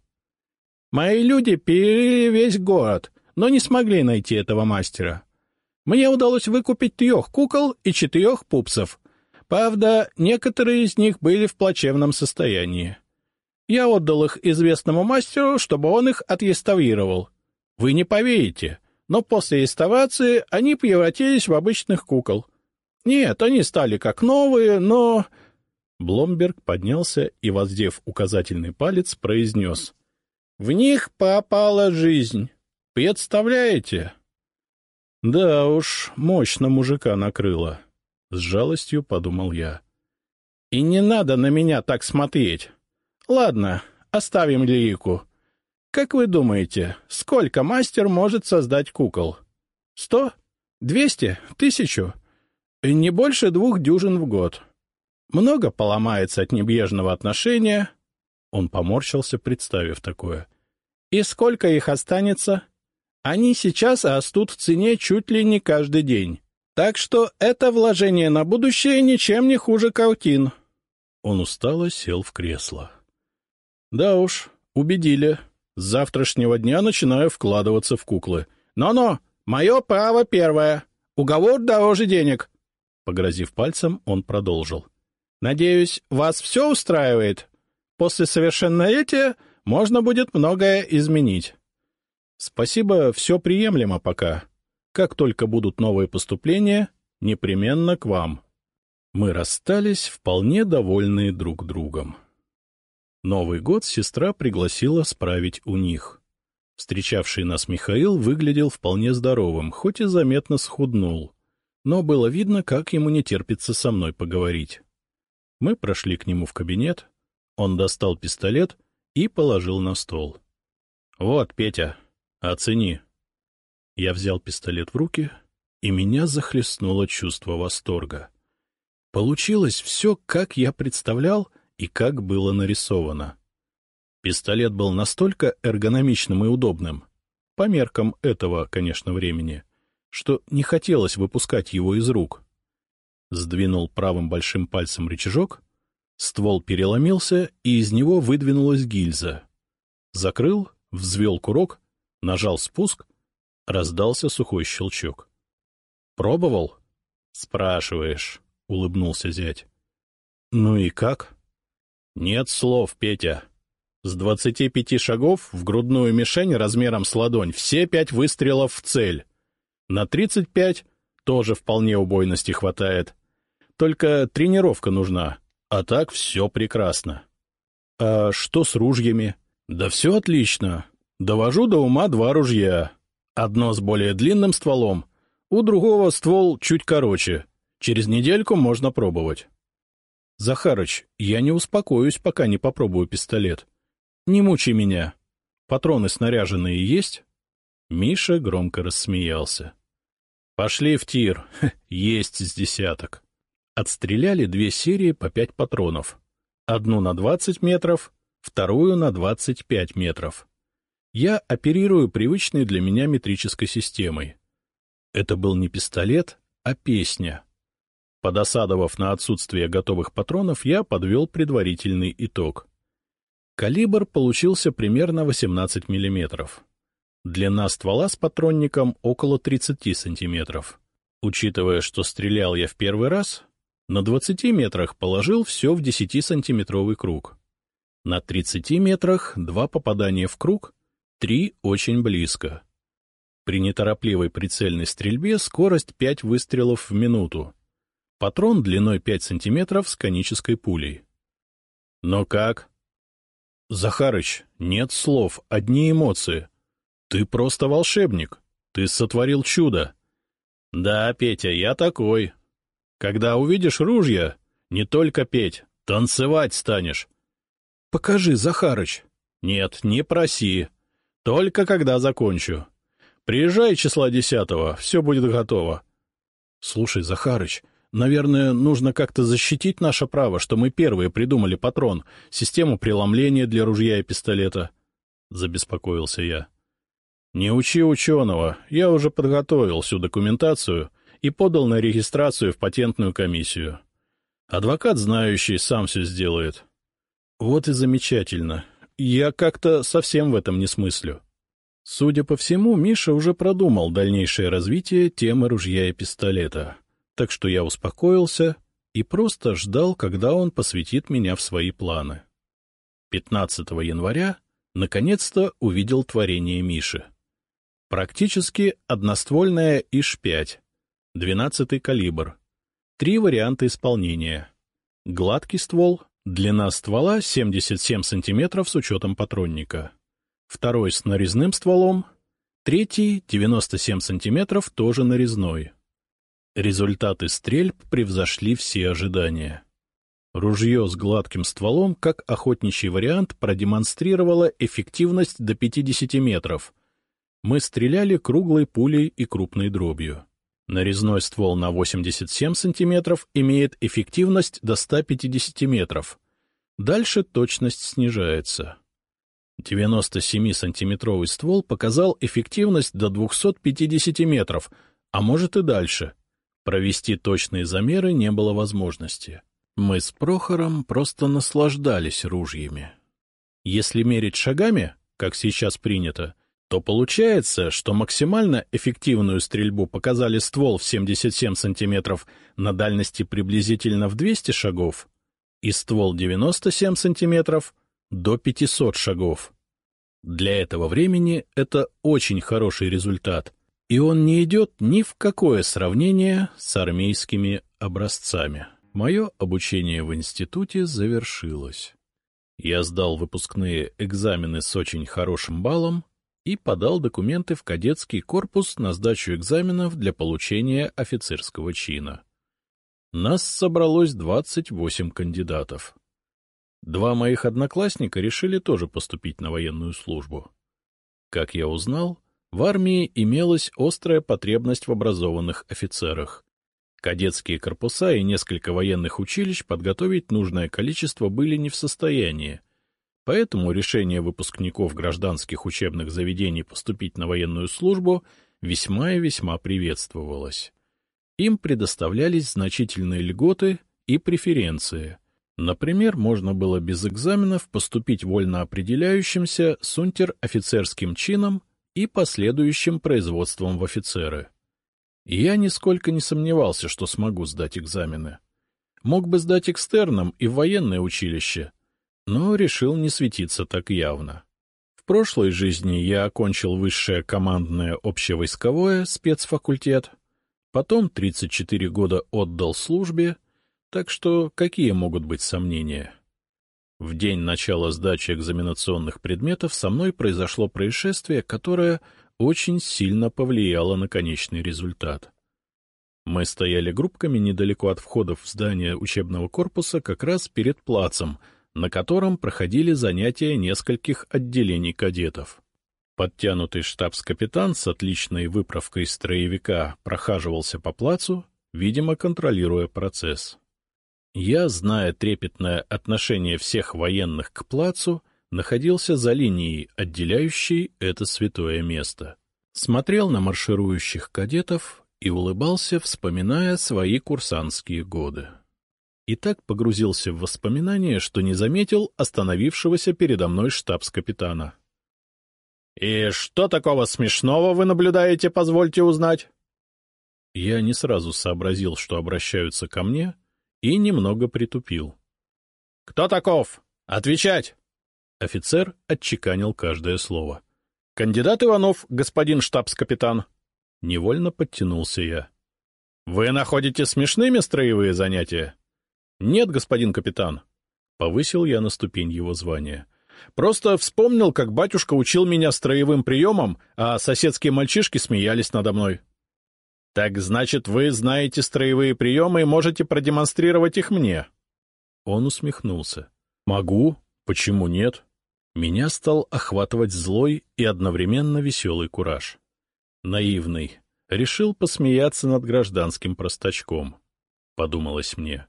Мои люди перерыли весь город, но не смогли найти этого мастера. Мне удалось выкупить 3 кукол и 4 пупсов. Правда, некоторые из них были в плачевном состоянии. Я отдал их известному мастеру, чтобы он их отреставрировал. Вы не поверите, но после реставрации они превратились в обычных кукол. Нет, они стали как новые, но... Бломберг поднялся и, воздев указательный палец, произнес. — В них пропала жизнь. Представляете? Да уж, мощно мужика накрыло. С жалостью подумал я. И не надо на меня так смотреть. Ладно, оставим лирику. Как вы думаете, сколько мастер может создать кукол? 100? 200? 1000? Не больше 2 дюжин в год. Много поломается от небрежного отношения. Он поморщился, представив такое. И сколько их останется? Они сейчас растут в цене чуть ли не каждый день. Так что это вложение на будущее ничем не хуже каутин. Он устало сел в кресло. — Да уж, убедили. С завтрашнего дня начинаю вкладываться в куклы. Но-но, мое право первое. Уговор дороже денег. Погрозив пальцем, он продолжил. — Надеюсь, вас все устраивает? После совершеннолетия можно будет многое изменить. — Спасибо, все приемлемо пока. Как только будут новые поступления, непременно к вам. Мы расстались, вполне довольные друг другом. Новый год сестра пригласила справить у них. Встречавший нас Михаил выглядел вполне здоровым, хоть и заметно схуднул, но было видно, как ему не терпится со мной поговорить. Мы прошли к нему в кабинет, он достал пистолет и положил на стол. — Вот, Петя, оцени. Я взял пистолет в руки, и меня захлестнуло чувство восторга. Получилось все, как я представлял и как было нарисовано. Пистолет был настолько эргономичным и удобным, по меркам этого, конечно, времени, что не хотелось выпускать его из рук. Сдвинул правым большим пальцем рычажок, ствол переломился, и из него выдвинулась гильза. Закрыл, взвел курок, нажал спуск, раздался сухой щелчок. — Пробовал? — Спрашиваешь, — улыбнулся зять. — Ну и как? — Нет слов, Петя. С 25 шагов в грудную мишень размером с ладонь все 5 выстрелов в цель. На 35 тоже вполне убойности хватает. Только тренировка нужна, а так все прекрасно. — А что с ружьями? — Да все отлично. Довожу до ума 2 ружья. Одно с более длинным стволом, у другого ствол чуть короче. Через недельку можно пробовать. — Захарыч, я не успокоюсь, пока не попробую пистолет. Не мучай меня. Патроны снаряженные есть? Миша громко рассмеялся. — Пошли в тир, есть с десяток. Отстреляли 2 серии по 5 патронов. Одну на 20 метров, вторую на 25 метров. Я оперирую привычной для меня метрической системой. Это был не пистолет, а песня. Подосадовав на отсутствие готовых патронов, я подвел предварительный итог. Калибр получился примерно 18 миллиметров. Длина ствола с патронником около 30 сантиметров. Учитывая, что стрелял я в первый раз, на 20 метрах положил все в 10-сантиметровый круг. На 30 метрах 2 попадания в круг, 3 очень близко. При неторопливой прицельной стрельбе скорость 5 выстрелов в минуту. Патрон длиной 5 сантиметров с конической пулей. — Но как? — Захарыч, нет слов, одни эмоции. Ты просто волшебник. Ты сотворил чудо. — Да, Петя, я такой. Когда увидишь ружья, не только петь, танцевать станешь. — Покажи, Захарыч. — Нет, не проси. Только когда закончу. Приезжай числа 10-го, все будет готово. — Слушай, Захарыч, наверное, нужно как-то защитить наше право, что мы первые придумали патрон, систему преломления для ружья и пистолета. Забеспокоился я. — Не учи ученого, я уже подготовил всю документацию и подал на регистрацию в патентную комиссию. Адвокат, знающий, сам все сделает. — Вот и замечательно. Я как-то совсем в этом не смыслю. Судя по всему, Миша уже продумал дальнейшее развитие темы ружья и пистолета, так что я успокоился и просто ждал, когда он посвятит меня в свои планы. 15 января наконец-то увидел творение Миши. Практически одноствольная ИШ-5, 12-й калибр, 3 варианта исполнения. Гладкий ствол, длина ствола 77 см с учетом патронника. Второй с нарезным стволом, третий 97 см тоже нарезной. Результаты стрельб превзошли все ожидания. Ружье с гладким стволом, как охотничий вариант, продемонстрировало эффективность до 50 метров. Мы стреляли круглой пулей и крупной дробью. Нарезной ствол на 87 см имеет эффективность до 150 метров. Дальше точность снижается. 97-сантиметровый ствол показал эффективность до 250 метров, а может и дальше. Провести точные замеры не было возможности. Мы с Прохором просто наслаждались ружьями. Если мерить шагами, как сейчас принято, то получается, что максимально эффективную стрельбу показали ствол в 77 сантиметров на дальности приблизительно в 200 шагов и ствол 97 сантиметров до 500 шагов. Для этого времени это очень хороший результат, и он не идет ни в какое сравнение с армейскими образцами. Мое обучение в институте завершилось. Я сдал выпускные экзамены с очень хорошим баллом и подал документы в кадетский корпус на сдачу экзаменов для получения офицерского чина. Нас собралось 28 кандидатов. 2 моих одноклассника решили тоже поступить на военную службу. Как я узнал, в армии имелась острая потребность в образованных офицерах. Кадетские корпуса и несколько военных училищ подготовить нужное количество были не в состоянии, поэтому решение выпускников гражданских учебных заведений поступить на военную службу весьма и весьма приветствовалось. Им предоставлялись значительные льготы и преференции. Например, можно было без экзаменов поступить вольно определяющимся с унтер-офицерским чином и последующим производством в офицеры. И я нисколько не сомневался, что смогу сдать экзамены. Мог бы сдать экстерном и в военное училище, но решил не светиться так явно. В прошлой жизни я окончил высшее командное общевойсковое спецфакультет, потом 34 года отдал службе, так что какие могут быть сомнения? В день начала сдачи экзаменационных предметов со мной произошло происшествие, которое очень сильно повлияло на конечный результат. Мы стояли группками недалеко от входов в здание учебного корпуса как раз перед плацем, на котором проходили занятия нескольких отделений кадетов. Подтянутый штабс-капитан с отличной выправкой строевика прохаживался по плацу, видимо, контролируя процесс. Я, зная трепетное отношение всех военных к плацу, находился за линией, отделяющей это святое место. Смотрел на марширующих кадетов и улыбался, вспоминая свои курсантские годы. И так погрузился в воспоминания, что не заметил остановившегося передо мной штабс-капитана. — И что такого смешного вы наблюдаете, позвольте узнать? Я не сразу сообразил, что обращаются ко мне, и немного притупил. — Кто таков? Отвечать! Офицер отчеканил каждое слово. — Кандидат Иванов, господин штабс-капитан. Невольно подтянулся я. — Вы находите смешными строевые занятия? — Нет, господин капитан. Повысил я на ступень его звания. — Просто вспомнил, как батюшка учил меня строевым приемам, а соседские мальчишки смеялись надо мной. — Так значит, вы знаете строевые приемы и можете продемонстрировать их мне? Он усмехнулся. — Могу. Почему нет? Меня стал охватывать злой и одновременно веселый кураж. Наивный. Решил посмеяться над гражданским простачком. Подумалось мне.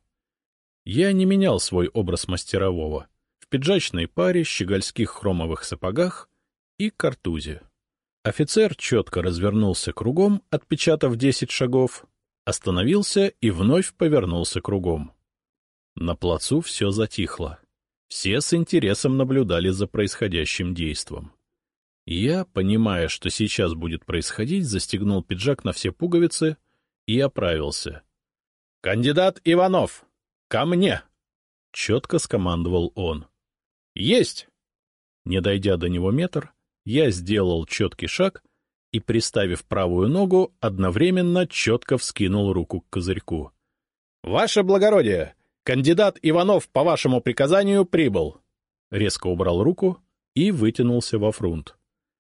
Я не менял свой образ мастерового. В пиджачной паре, щегольских хромовых сапогах и картузе. Офицер четко развернулся кругом, отпечатав 10 шагов, остановился и вновь повернулся кругом. На плацу все затихло. Все с интересом наблюдали за происходящим действом. Я, понимая, что сейчас будет происходить, застегнул пиджак на все пуговицы и оправился. — Кандидат Иванов, ко мне! — четко скомандовал он. — Есть! Не дойдя до него метр, я сделал четкий шаг и, приставив правую ногу, одновременно четко вскинул руку к козырьку. — Ваше благородие! Кандидат Иванов по вашему приказанию прибыл! Резко убрал руку и вытянулся во фрунт.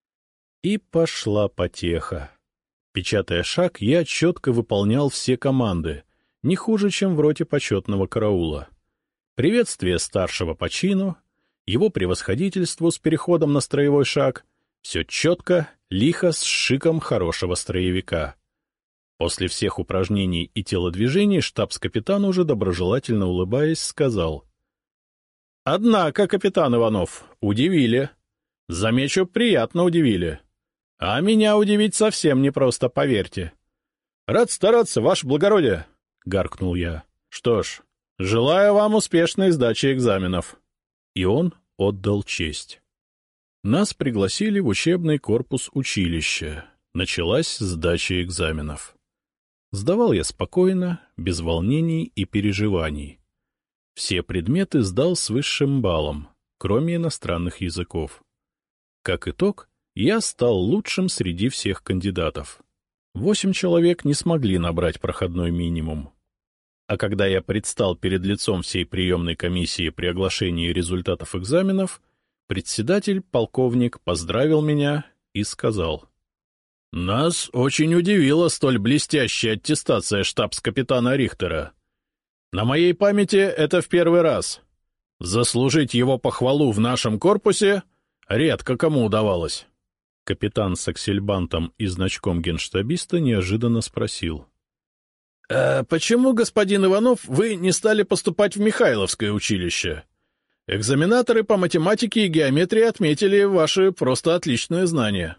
И пошла потеха. Печатая шаг, я четко выполнял все команды, не хуже, чем в роте почетного караула. Приветствие старшего по чину, его превосходительству с переходом на строевой шаг — все четко, лихо, с шиком хорошего строевика. После всех упражнений и телодвижений штабс-капитан, уже доброжелательно улыбаясь, сказал: — Однако, капитан Иванов, удивили. Замечу, приятно удивили. А меня удивить совсем непросто, поверьте. Рад стараться, ваше благородие, — гаркнул я. — Что ж, желаю вам успешной сдачи экзаменов. И он отдал честь. Нас пригласили в учебный корпус училища. Началась сдача экзаменов. Сдавал я спокойно, без волнений и переживаний. Все предметы сдал с высшим баллом, кроме иностранных языков. Как итог, я стал лучшим среди всех кандидатов. 8 человек не смогли набрать проходной минимум. А когда я предстал перед лицом всей приемной комиссии при оглашении результатов экзаменов, председатель, полковник, поздравил меня и сказал: — Нас очень удивила столь блестящая аттестация штабс-капитана Рихтера. На моей памяти это в первый раз. Заслужить его похвалу в нашем корпусе редко кому удавалось. Капитан с аксельбантом и значком генштабиста неожиданно спросил: — почему, господин Иванов, вы не стали поступать в Михайловское училище? Экзаменаторы по математике и геометрии отметили ваши просто отличные знания.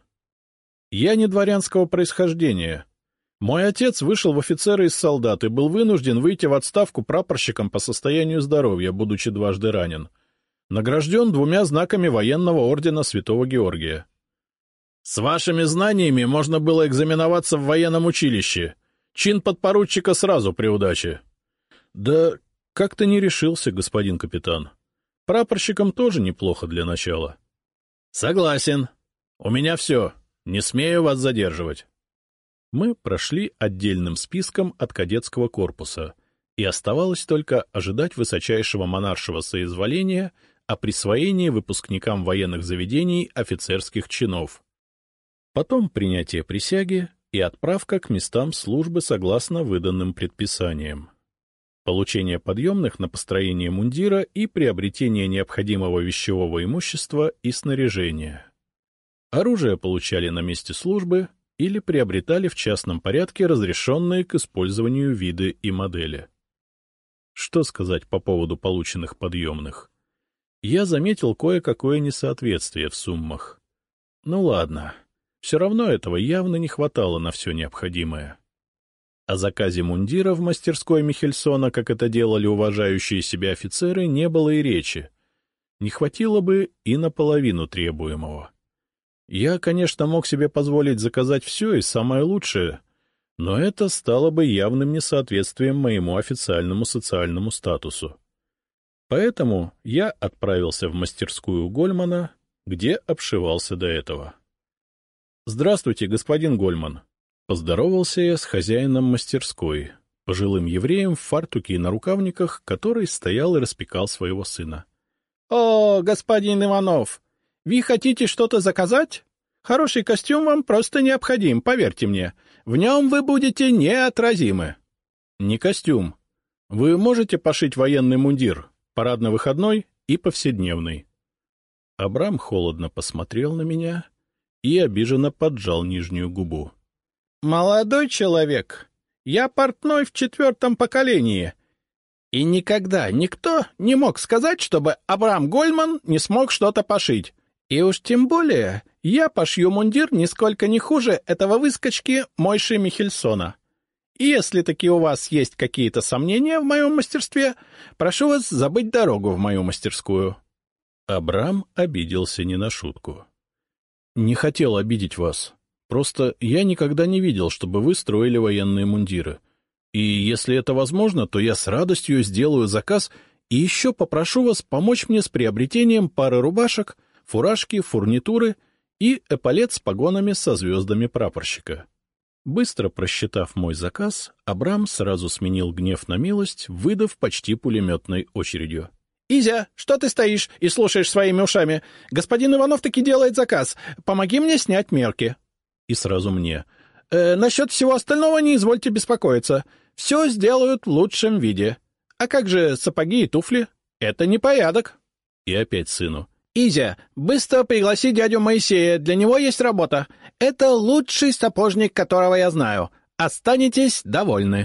— Я не дворянского происхождения. Мой отец вышел в офицеры из солдат и был вынужден выйти в отставку прапорщиком по состоянию здоровья, будучи дважды ранен. Награжден 2 знаками военного ордена Святого Георгия. — С вашими знаниями можно было экзаменоваться в военном училище. Чин подпоручика сразу при удаче. — Да как-то не решился, господин капитан. Прапорщиком тоже неплохо для начала. — Согласен. У меня все. Не смею вас задерживать. Мы прошли отдельным списком от кадетского корпуса, и оставалось только ожидать высочайшего монаршего соизволения о присвоении выпускникам военных заведений офицерских чинов. Потом принятие присяги и отправка к местам службы согласно выданным предписаниям. Получение подъемных на построение мундира и приобретение необходимого вещевого имущества и снаряжения. Оружие получали на месте службы или приобретали в частном порядке разрешенные к использованию виды и модели. Что сказать по поводу полученных подъемных? Я заметил кое-какое несоответствие в суммах. Ну ладно, все равно этого явно не хватало на все необходимое. О заказе мундира в мастерской Михельсона, как это делали уважающие себя офицеры, не было и речи. Не хватило бы и наполовину требуемого. Я, конечно, мог себе позволить заказать все и самое лучшее, но это стало бы явным несоответствием моему официальному социальному статусу. Поэтому я отправился в мастерскую Гольмана, где обшивался до этого. — Здравствуйте, господин Гольман. Поздоровался я с хозяином мастерской, пожилым евреем в фартуке и нарукавниках, который стоял и распекал своего сына. — О, господин Иванов! Вы хотите что-то заказать? Хороший костюм вам просто необходим, поверьте мне. В нем вы будете неотразимы. — Не костюм. Вы можете пошить военный мундир, парадно-выходной и повседневный? Абрам холодно посмотрел на меня и обиженно поджал нижнюю губу. — Молодой человек, я портной в 4-м поколении. И никогда никто не мог сказать, чтобы Абрам Гольман не смог что-то пошить. И уж тем более я пошью мундир нисколько не хуже этого выскочки Мойши Михельсона. И если таки у вас есть какие-то сомнения в моем мастерстве, прошу вас забыть дорогу в мою мастерскую. Абрам обиделся не на шутку. — Не хотел обидеть вас. Просто я никогда не видел, чтобы вы строили военные мундиры. И если это возможно, то я с радостью сделаю заказ и еще попрошу вас помочь мне с приобретением пары рубашек, фуражки, фурнитуры и эполет с погонами со звездами прапорщика. Быстро просчитав мой заказ, Абрам сразу сменил гнев на милость, выдав почти пулеметной очередью. — Изя, что ты стоишь и слушаешь своими ушами? Господин Иванов таки делает заказ. Помоги мне снять мерки. И сразу мне. Насчет всего остального не извольте беспокоиться. Все сделают в лучшем виде. А как же сапоги и туфли? Это не порядок. И опять сыну. — Изя, быстро пригласи дядю Моисея, для него есть работа. Это лучший сапожник, которого я знаю. Останетесь довольны.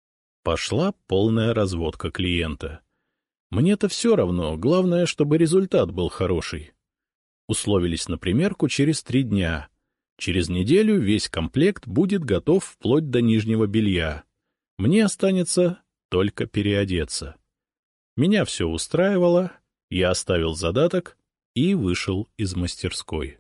Пошла полная разводка клиента. Мне-то все равно, главное, чтобы результат был хороший. Условились на примерку через 3 дня. Через неделю весь комплект будет готов вплоть до нижнего белья. Мне останется только переодеться. Меня все устраивало, я оставил задаток и вышел из мастерской.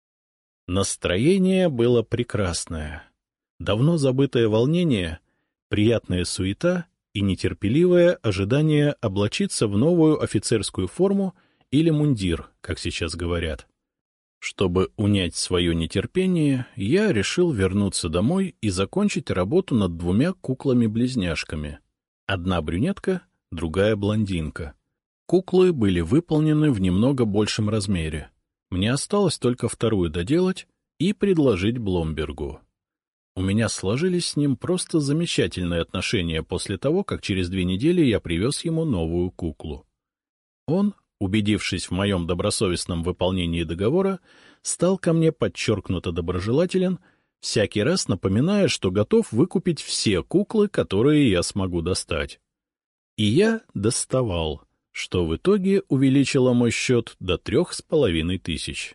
Настроение было прекрасное. Давно забытое волнение, приятная суета и нетерпеливое ожидание облачиться в новую офицерскую форму или мундир, как сейчас говорят. Чтобы унять свое нетерпение, я решил вернуться домой и закончить работу над 2 куклами-близняшками. Одна брюнетка, другая блондинка. Куклы были выполнены в немного большем размере. Мне осталось только вторую доделать и предложить Бломбергу. У меня сложились с ним просто замечательные отношения после того, как через 2 недели я привез ему новую куклу. Он, убедившись в моем добросовестном выполнении договора, стал ко мне подчеркнуто доброжелателен, всякий раз напоминая, что готов выкупить все куклы, которые я смогу достать. И я доставал, что в итоге увеличило мой счет до 3500.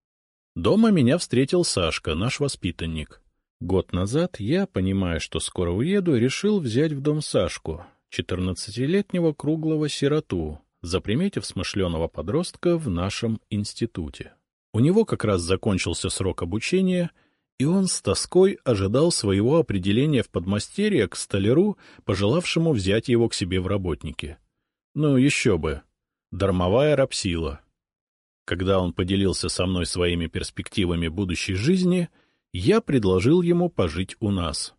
Дома меня встретил Сашка, наш воспитанник. Год назад я, понимая, что скоро уеду, решил взять в дом Сашку, 14-летнего круглого сироту, заприметив смышленого подростка в нашем институте. У него как раз закончился срок обучения, и он с тоской ожидал своего определения в подмастерье к столяру, пожелавшему взять его к себе в работники. Ну, еще бы. Дармовая рабсила. Когда он поделился со мной своими перспективами будущей жизни, я предложил ему пожить у нас.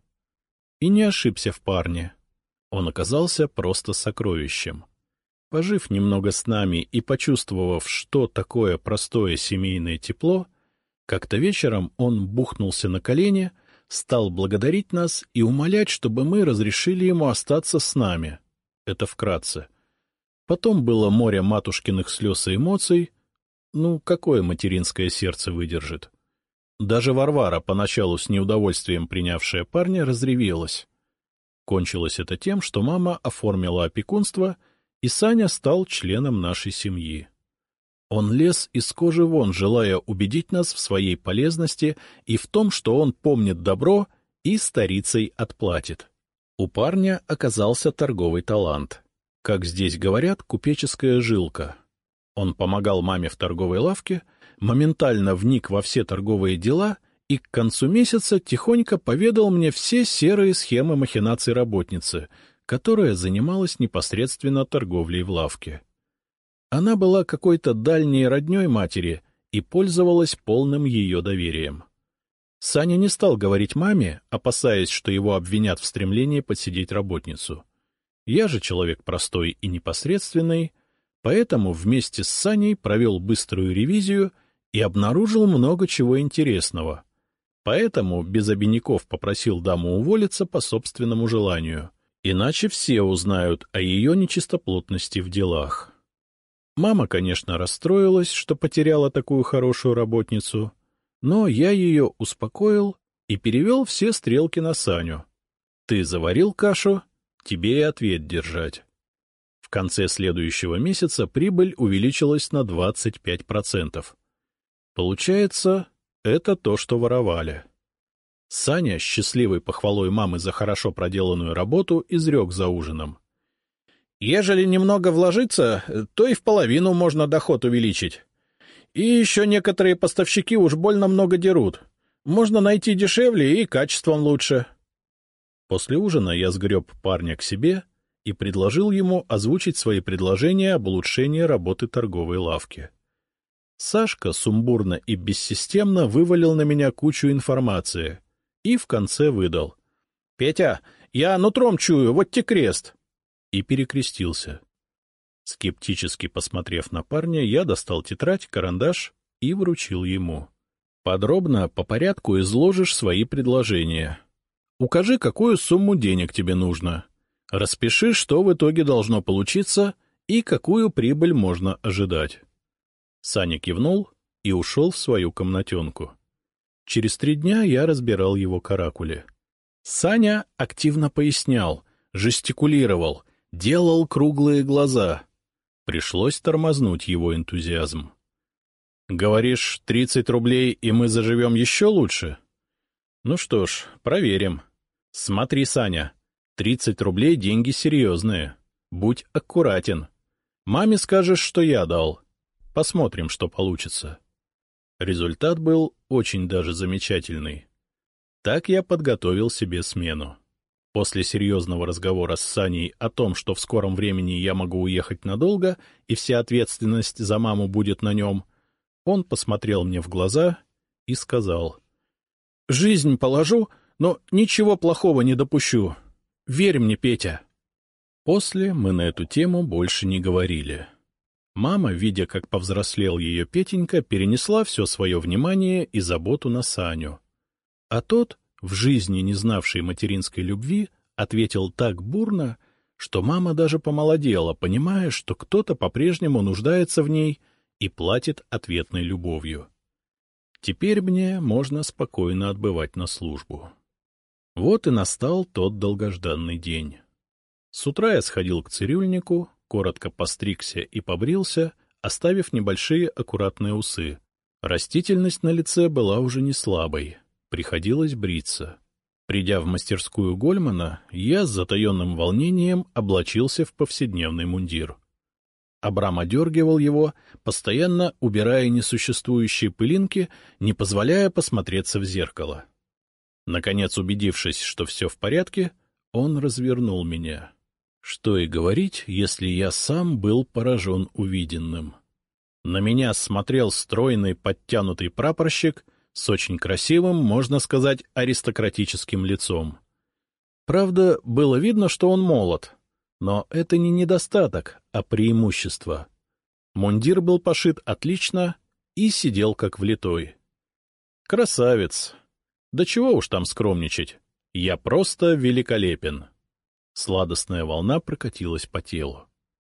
И не ошибся в парне. Он оказался просто сокровищем. Пожив немного с нами и почувствовав, что такое простое семейное тепло, как-то вечером он бухнулся на колени, стал благодарить нас и умолять, чтобы мы разрешили ему остаться с нами. Это вкратце. Потом было море матушкиных слез и эмоций. Ну, какое материнское сердце выдержит? Даже Варвара, поначалу с неудовольствием принявшая парня, разревелась. Кончилось это тем, что мама оформила опекунство, и Саня стал членом нашей семьи. Он лез из кожи вон, желая убедить нас в своей полезности и в том, что он помнит добро и старицей отплатит. У парня оказался торговый талант. Как здесь говорят, купеческая жилка. Он помогал маме в торговой лавке, моментально вник во все торговые дела и к концу месяца тихонько поведал мне все серые схемы махинаций работницы, которая занималась непосредственно торговлей в лавке. Она была какой-то дальней родней матери и пользовалась полным ее доверием. Саня не стал говорить маме, опасаясь, что его обвинят в стремлении подсидеть работницу. Я же человек простой и непосредственный, поэтому вместе с Саней провел быструю ревизию и обнаружил много чего интересного. Поэтому без обиняков попросил даму уволиться по собственному желанию, иначе все узнают о ее нечистоплотности в делах. Мама, конечно, расстроилась, что потеряла такую хорошую работницу, но я ее успокоил и перевел все стрелки на Саню. Ты заварил кашу, тебе и ответ держать. В конце следующего месяца прибыль увеличилась на 25%. Получается, это то, что воровали. Саня, счастливый похвалой мамы за хорошо проделанную работу, изрек за ужином: «Ежели немного вложиться, то и в половину можно доход увеличить. И еще некоторые поставщики уж больно много дерут. Можно найти дешевле и качеством лучше». После ужина я сгреб парня к себе и предложил ему озвучить свои предложения об улучшении работы торговой лавки. Сашка сумбурно и бессистемно вывалил на меня кучу информации и в конце выдал: «Петя, я нутром чую, вот те крест!» и перекрестился. Скептически посмотрев на парня, я достал тетрадь, карандаш и вручил ему. «Подробно, по порядку изложишь свои предложения. Укажи, какую сумму денег тебе нужно. Распиши, что в итоге должно получиться и какую прибыль можно ожидать». Саня кивнул и ушел в свою комнатенку. Через 3 дня я разбирал его каракули. Саня активно пояснял, жестикулировал, делал круглые глаза. Пришлось тормознуть его энтузиазм. Говоришь, 30 рублей, и мы заживем еще лучше? Ну что ж, проверим. Смотри, Саня, 30 рублей — деньги серьезные. Будь аккуратен. Маме скажешь, что я дал. Посмотрим, что получится. Результат был очень даже замечательный. Так я подготовил себе смену. После серьезного разговора с Саней о том, что в скором времени я могу уехать надолго, и вся ответственность за маму будет на нем, он посмотрел мне в глаза и сказал: — Жизнь положу, но ничего плохого не допущу. Верь мне, Петя. После мы на эту тему больше не говорили. Мама, видя, как повзрослел ее Петенька, перенесла все свое внимание и заботу на Саню. А тот, в жизни не знавший материнской любви, ответил так бурно, что мама даже помолодела, понимая, что кто-то по-прежнему нуждается в ней и платит ответной любовью. Теперь мне можно спокойно отбывать на службу. Вот и настал тот долгожданный день. С утра я сходил к цирюльнику, коротко постригся и побрился, оставив небольшие аккуратные усы. Растительность на лице была уже не слабой, приходилось бриться. Придя в мастерскую Гольмана, я с затаенным волнением облачился в повседневный мундир. Абрам одергивал его, постоянно убирая несуществующие пылинки, не позволяя посмотреться в зеркало. Наконец, убедившись, что все в порядке, он развернул меня. Что и говорить, если я сам был поражен увиденным. На меня смотрел стройный подтянутый прапорщик с очень красивым, можно сказать, аристократическим лицом. Правда, было видно, что он молод, но это не недостаток, а преимущество. Мундир был пошит отлично и сидел как влитой. Красавец! Да чего уж там скромничать, я просто великолепен. Сладостная волна прокатилась по телу.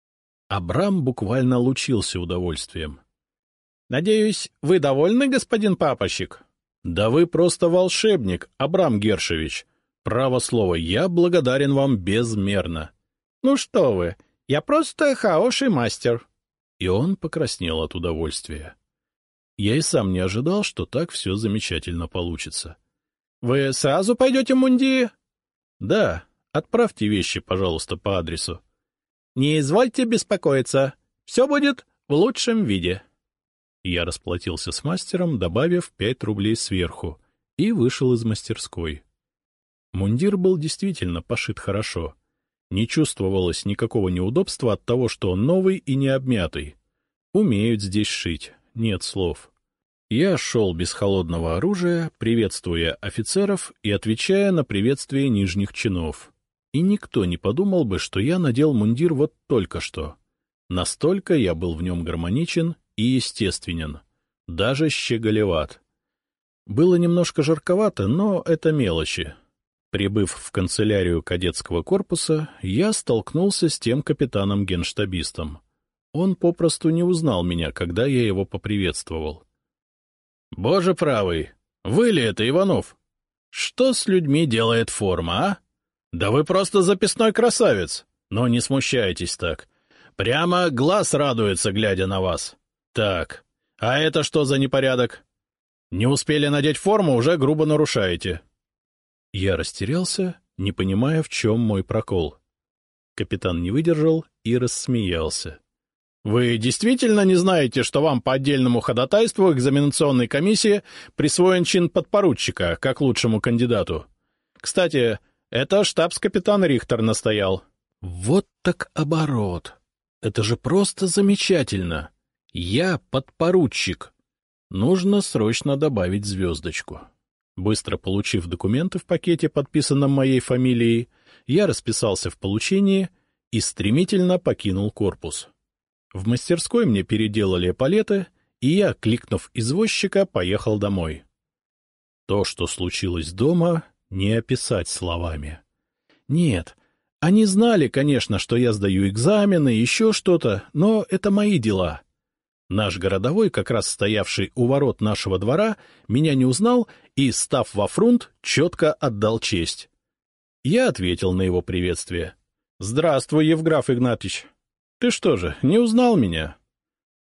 Абрам буквально лучился удовольствием. — Надеюсь, вы довольны, господин прапорщик? — Да вы просто волшебник, Абрам Гершевич. Право слово, я благодарен вам безмерно. — Ну что вы, я просто хороший мастер. И он покраснел от удовольствия. Я и сам не ожидал, что так все замечательно получится. — Вы сразу пойдете в мундире? — Да. Отправьте вещи, пожалуйста, по адресу. — Не извольте беспокоиться. Все будет в лучшем виде. Я расплатился с мастером, добавив 5 рублей сверху, и вышел из мастерской. Мундир был действительно пошит хорошо. Не чувствовалось никакого неудобства от того, что он новый и не обмятый. Умеют здесь шить, нет слов. Я шел без холодного оружия, приветствуя офицеров и отвечая на приветствие нижних чинов. И никто не подумал бы, что я надел мундир вот только что. Настолько я был в нем гармоничен и естественен, даже щеголеват. Было немножко жарковато, но это мелочи. Прибыв в канцелярию кадетского корпуса, я столкнулся с тем капитаном-генштабистом. Он попросту не узнал меня, когда я его поприветствовал. — Боже правый, вы ли это, Иванов? Что с людьми делает форма, а? Да вы просто записной красавец, но не смущайтесь так. Прямо глаз радуется, глядя на вас. Так, а это что за непорядок? Не успели надеть форму, уже грубо нарушаете. Я растерялся, не понимая, в чем мой прокол. Капитан не выдержал и рассмеялся. — Вы действительно не знаете, что вам по отдельному ходатайству экзаменационной комиссии присвоен чин подпоручика, как лучшему кандидату? Кстати, это штабс-капитан Рихтер настоял. — Вот так оборот! Это же просто замечательно! Я подпоручик! Нужно срочно добавить звездочку. Быстро получив документы в пакете, подписанном моей фамилией, я расписался в получении и стремительно покинул корпус. В мастерской мне переделали эполеты, и я, кликнув извозчика, поехал домой. То, что случилось дома, не описать словами. Нет, они знали, конечно, что я сдаю экзамены, еще что-то, но это мои дела. Наш городовой, как раз стоявший у ворот нашего двора, меня не узнал и, став во фрунт, четко отдал честь. Я ответил на его приветствие. — Здравствуй, Евграф Игнатьич. Ты что же, не узнал меня?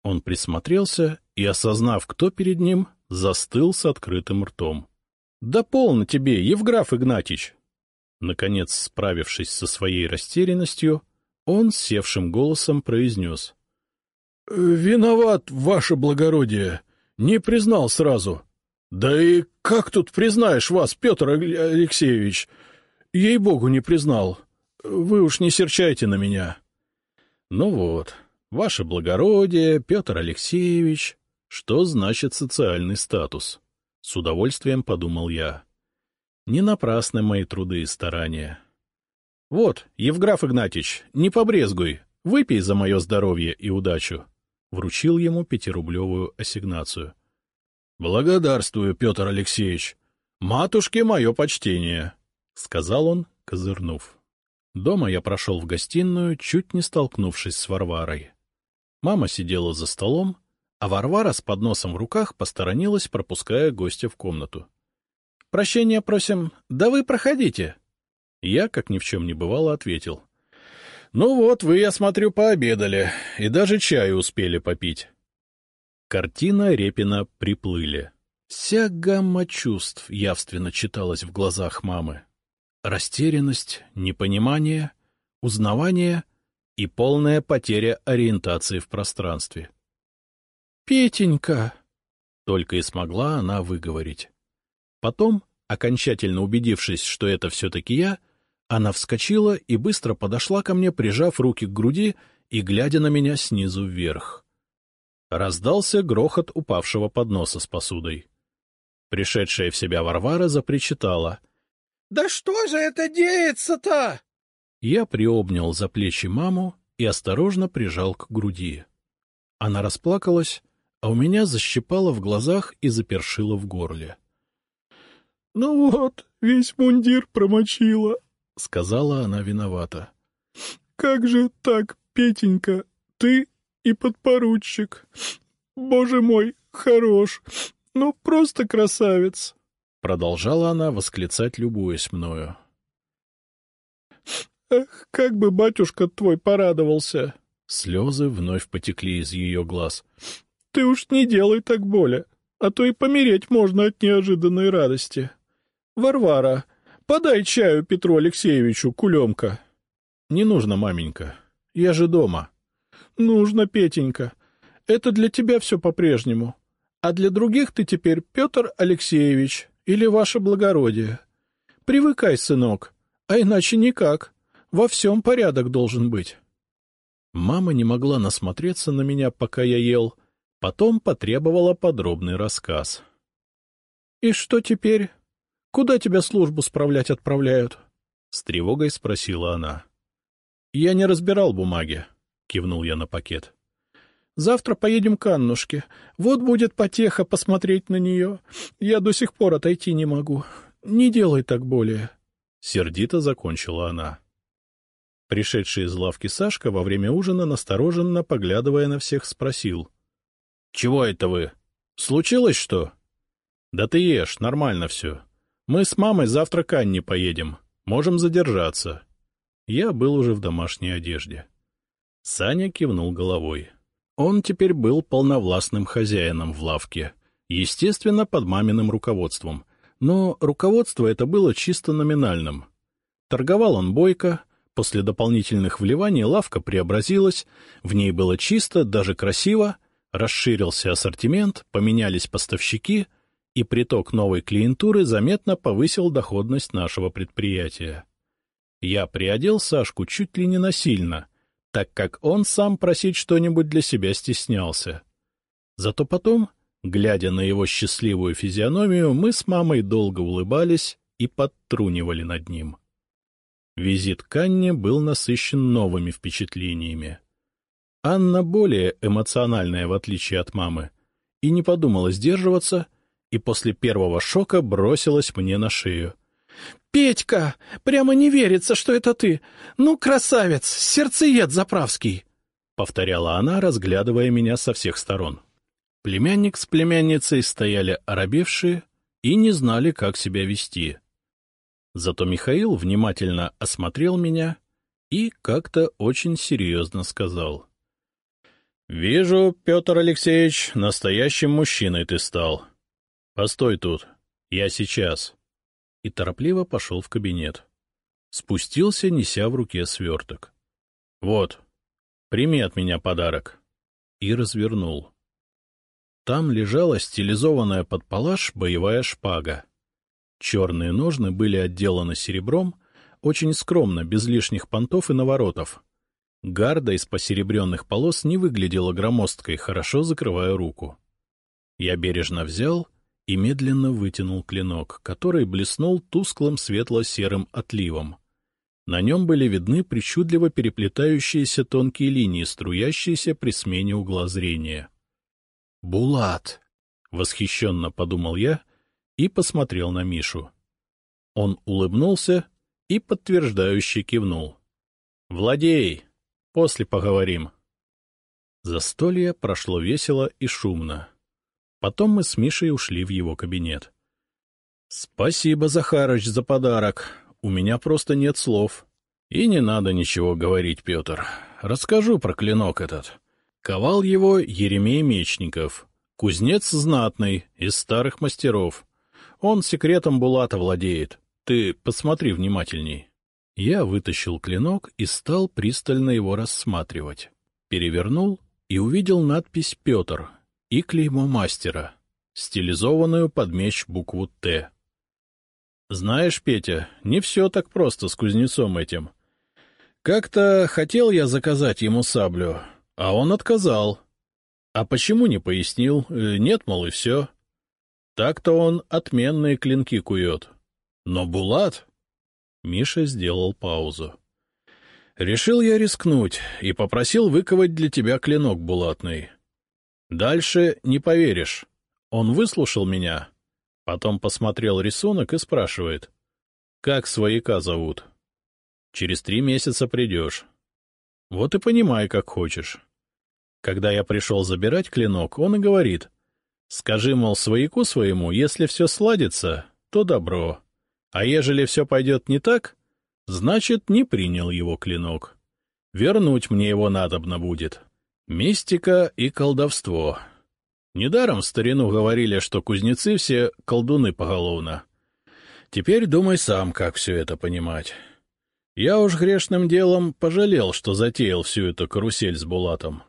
Он присмотрелся и, осознав, кто перед ним, застыл с открытым ртом. — Да полно тебе, Евграф Игнатьич! Наконец, справившись со своей растерянностью, он севшим голосом произнес. — Виноват, ваше благородие, не признал сразу. Да и как тут признаешь вас, Петр Алексеевич? Ей-богу, не признал. Вы уж не серчайте на меня. — Ну вот, ваше благородие, Петр Алексеевич, что значит социальный статус? С удовольствием подумал я. Не напрасны мои труды и старания. — Вот, Евграф Игнатьич, не побрезгуй, выпей за мое здоровье и удачу. Вручил ему 5-рублевую ассигнацию. — Благодарствую, Петр Алексеевич. Матушке мое почтение, — сказал он, козырнув. Дома я прошел в гостиную, чуть не столкнувшись с Варварой. Мама сидела за столом, а Варвара с подносом в руках посторонилась, пропуская гостя в комнату. — Прощения просим, да вы проходите. Я, как ни в чем не бывало, ответил. — Ну вот, вы, я смотрю, пообедали, и даже чаю успели попить. Картина Репина приплыли. Вся гамма чувств явственно читалась в глазах мамы. Растерянность, непонимание, узнавание и полная потеря ориентации в пространстве. — Петенька! — только и смогла она выговорить. Потом, окончательно убедившись, что это все-таки я, она вскочила и быстро подошла ко мне, прижав руки к груди и глядя на меня снизу вверх. Раздался грохот упавшего подноса с посудой. Пришедшая в себя Варвара запричитала. — Да что же это деется-то? Я приобнял за плечи маму и осторожно прижал к груди. Она расплакалась, а у меня защипало в глазах и запершило в горле. — Ну вот, весь мундир промочила, — сказала она виновата. — Как же так, Петенька, ты и подпоручик? Боже мой, хорош, ну просто красавец! — продолжала она восклицать, любуясь мною. — Ах, как бы батюшка твой порадовался! Слезы вновь потекли из ее глаз. — Ты уж не делай так боли, а то и помереть можно от неожиданной радости. Варвара, подай чаю Петру Алексеевичу, кулемка. — Не нужно, маменька, я же дома. — Нужно, Петенька, это для тебя все по-прежнему, а для других ты теперь Петр Алексеевич или ваше благородие. Привыкай, сынок, а иначе никак, во всем порядок должен быть. Мама не могла насмотреться на меня, пока я ел, потом потребовала подробный рассказ. — И что теперь? Куда тебя службу справлять отправляют? — с тревогой спросила она. — Я не разбирал бумаги, — кивнул я на пакет. — Завтра поедем к Аннушке. Вот будет потеха посмотреть на нее. Я до сих пор отойти не могу. Не делай так более. Сердито закончила она. Пришедший из лавки Сашка во время ужина, настороженно поглядывая на всех, спросил. — Чего это вы? Случилось что? — Да ты ешь, нормально все. Мы с мамой завтра к Анне поедем. Можем задержаться. Я был уже в домашней одежде. Саня кивнул головой. Он теперь был полновластным хозяином в лавке, естественно, под маминым руководством. Но руководство это было чисто номинальным. Торговал он бойко, после дополнительных вливаний лавка преобразилась, в ней было чисто, даже красиво, расширился ассортимент, поменялись поставщики, и приток новой клиентуры заметно повысил доходность нашего предприятия. Я приодел Сашку чуть ли не насильно, так как он сам просить что-нибудь для себя стеснялся. Зато потом, глядя на его счастливую физиономию, мы с мамой долго улыбались и подтрунивали над ним. Визит к Анне был насыщен новыми впечатлениями. Анна более эмоциональная, в отличие от мамы, и не подумала сдерживаться, и после первого шока бросилась мне на шею. — Петька, прямо не верится, что это ты! Ну, красавец, сердцеед заправский! — повторяла она, разглядывая меня со всех сторон. Племянник с племянницей стояли оробевшие и не знали, как себя вести. Зато Михаил внимательно осмотрел меня и как-то очень серьезно сказал. — Вижу, Петр Алексеевич, настоящим мужчиной ты стал. Постой тут, я сейчас. И торопливо пошел в кабинет. Спустился, неся в руке сверток. — Вот, прими от меня подарок. И развернул. Там лежала стилизованная под палаш боевая шпага. Черные ножны были отделаны серебром, очень скромно, без лишних понтов и наворотов. Гарда из посеребренных полос не выглядела громоздкой, хорошо закрывая руку. Я бережно взял и медленно вытянул клинок, который блеснул тусклым светло-серым отливом. На нем были видны причудливо переплетающиеся тонкие линии, струящиеся при смене угла зрения. «Булат!» — восхищенно подумал я и посмотрел на Мишу. Он улыбнулся и подтверждающе кивнул. — Владей! После поговорим. Застолье прошло весело и шумно. Потом мы с Мишей ушли в его кабинет. — Спасибо, Захарыч, за подарок. У меня просто нет слов. И не надо ничего говорить, Петр. Расскажу про клинок этот. Ковал его Еремей Мечников, кузнец знатный, из старых мастеров. Он секретом Булата владеет. Ты посмотри внимательней. Я вытащил клинок и стал пристально его рассматривать. Перевернул и увидел надпись «Петр» и клеймо мастера, стилизованную под меч букву «Т». Знаешь, Петя, не все так просто с кузнецом этим. Как-то хотел я заказать ему саблю, а он отказал. А почему не пояснил? Нет, мол, и все. Так-то он отменные клинки кует. Но Булат... Миша сделал паузу. Решил я рискнуть и попросил выковать для тебя клинок булатный. Дальше не поверишь. Он выслушал меня, потом посмотрел рисунок и спрашивает, как свояка зовут. Через 3 месяца придешь. Вот и понимай, как хочешь. Когда я пришел забирать клинок, он и говорит, скажи, мол, свояку своему, если все сладится, то добро. А ежели все пойдет не так, значит, не принял его клинок. Вернуть мне его надобно будет. Мистика и колдовство. Недаром в старину говорили, что кузнецы все колдуны поголовно. Теперь думай сам, как все это понимать. Я уж грешным делом пожалел, что затеял всю эту карусель с Булатом.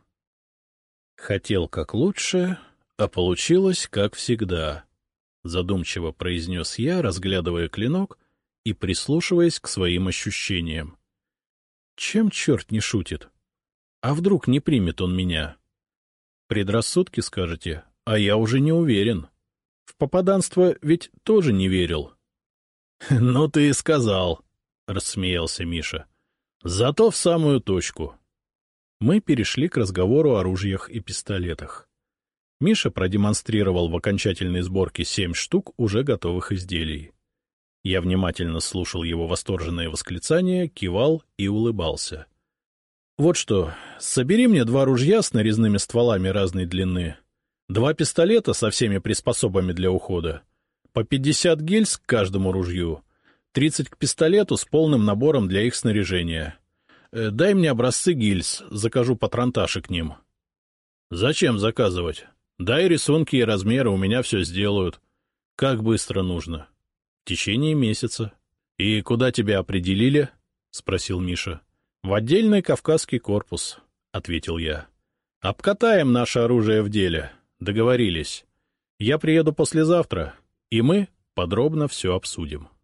Хотел как лучше, а получилось как всегда. Задумчиво произнес я, разглядывая клинок и прислушиваясь к своим ощущениям. Чем черт не шутит? А вдруг не примет он меня? Предрассудки, скажете, а я уже не уверен. В попаданство ведь тоже не верил. — Ну ты и сказал, — рассмеялся Миша. — Зато в самую точку. Мы перешли к разговору о ружьях и пистолетах. Миша продемонстрировал в окончательной сборке 7 штук уже готовых изделий. Я внимательно слушал его восторженные восклицания, кивал и улыбался. — Вот что, собери мне 2 ружья с нарезными стволами разной длины, 2 пистолета со всеми приспособами для ухода, по 50 гильз к каждому ружью, 30 к пистолету с полным набором для их снаряжения. Дай мне образцы гильз, закажу патронташи к ним. — Зачем заказывать? Дай рисунки и размеры, у меня все сделают. Как быстро нужно? — В течение месяца. — И куда тебя определили? — спросил Миша. — В отдельный Кавказский корпус, — ответил я. — Обкатаем наше оружие в деле. Договорились. Я приеду послезавтра, и мы подробно все обсудим.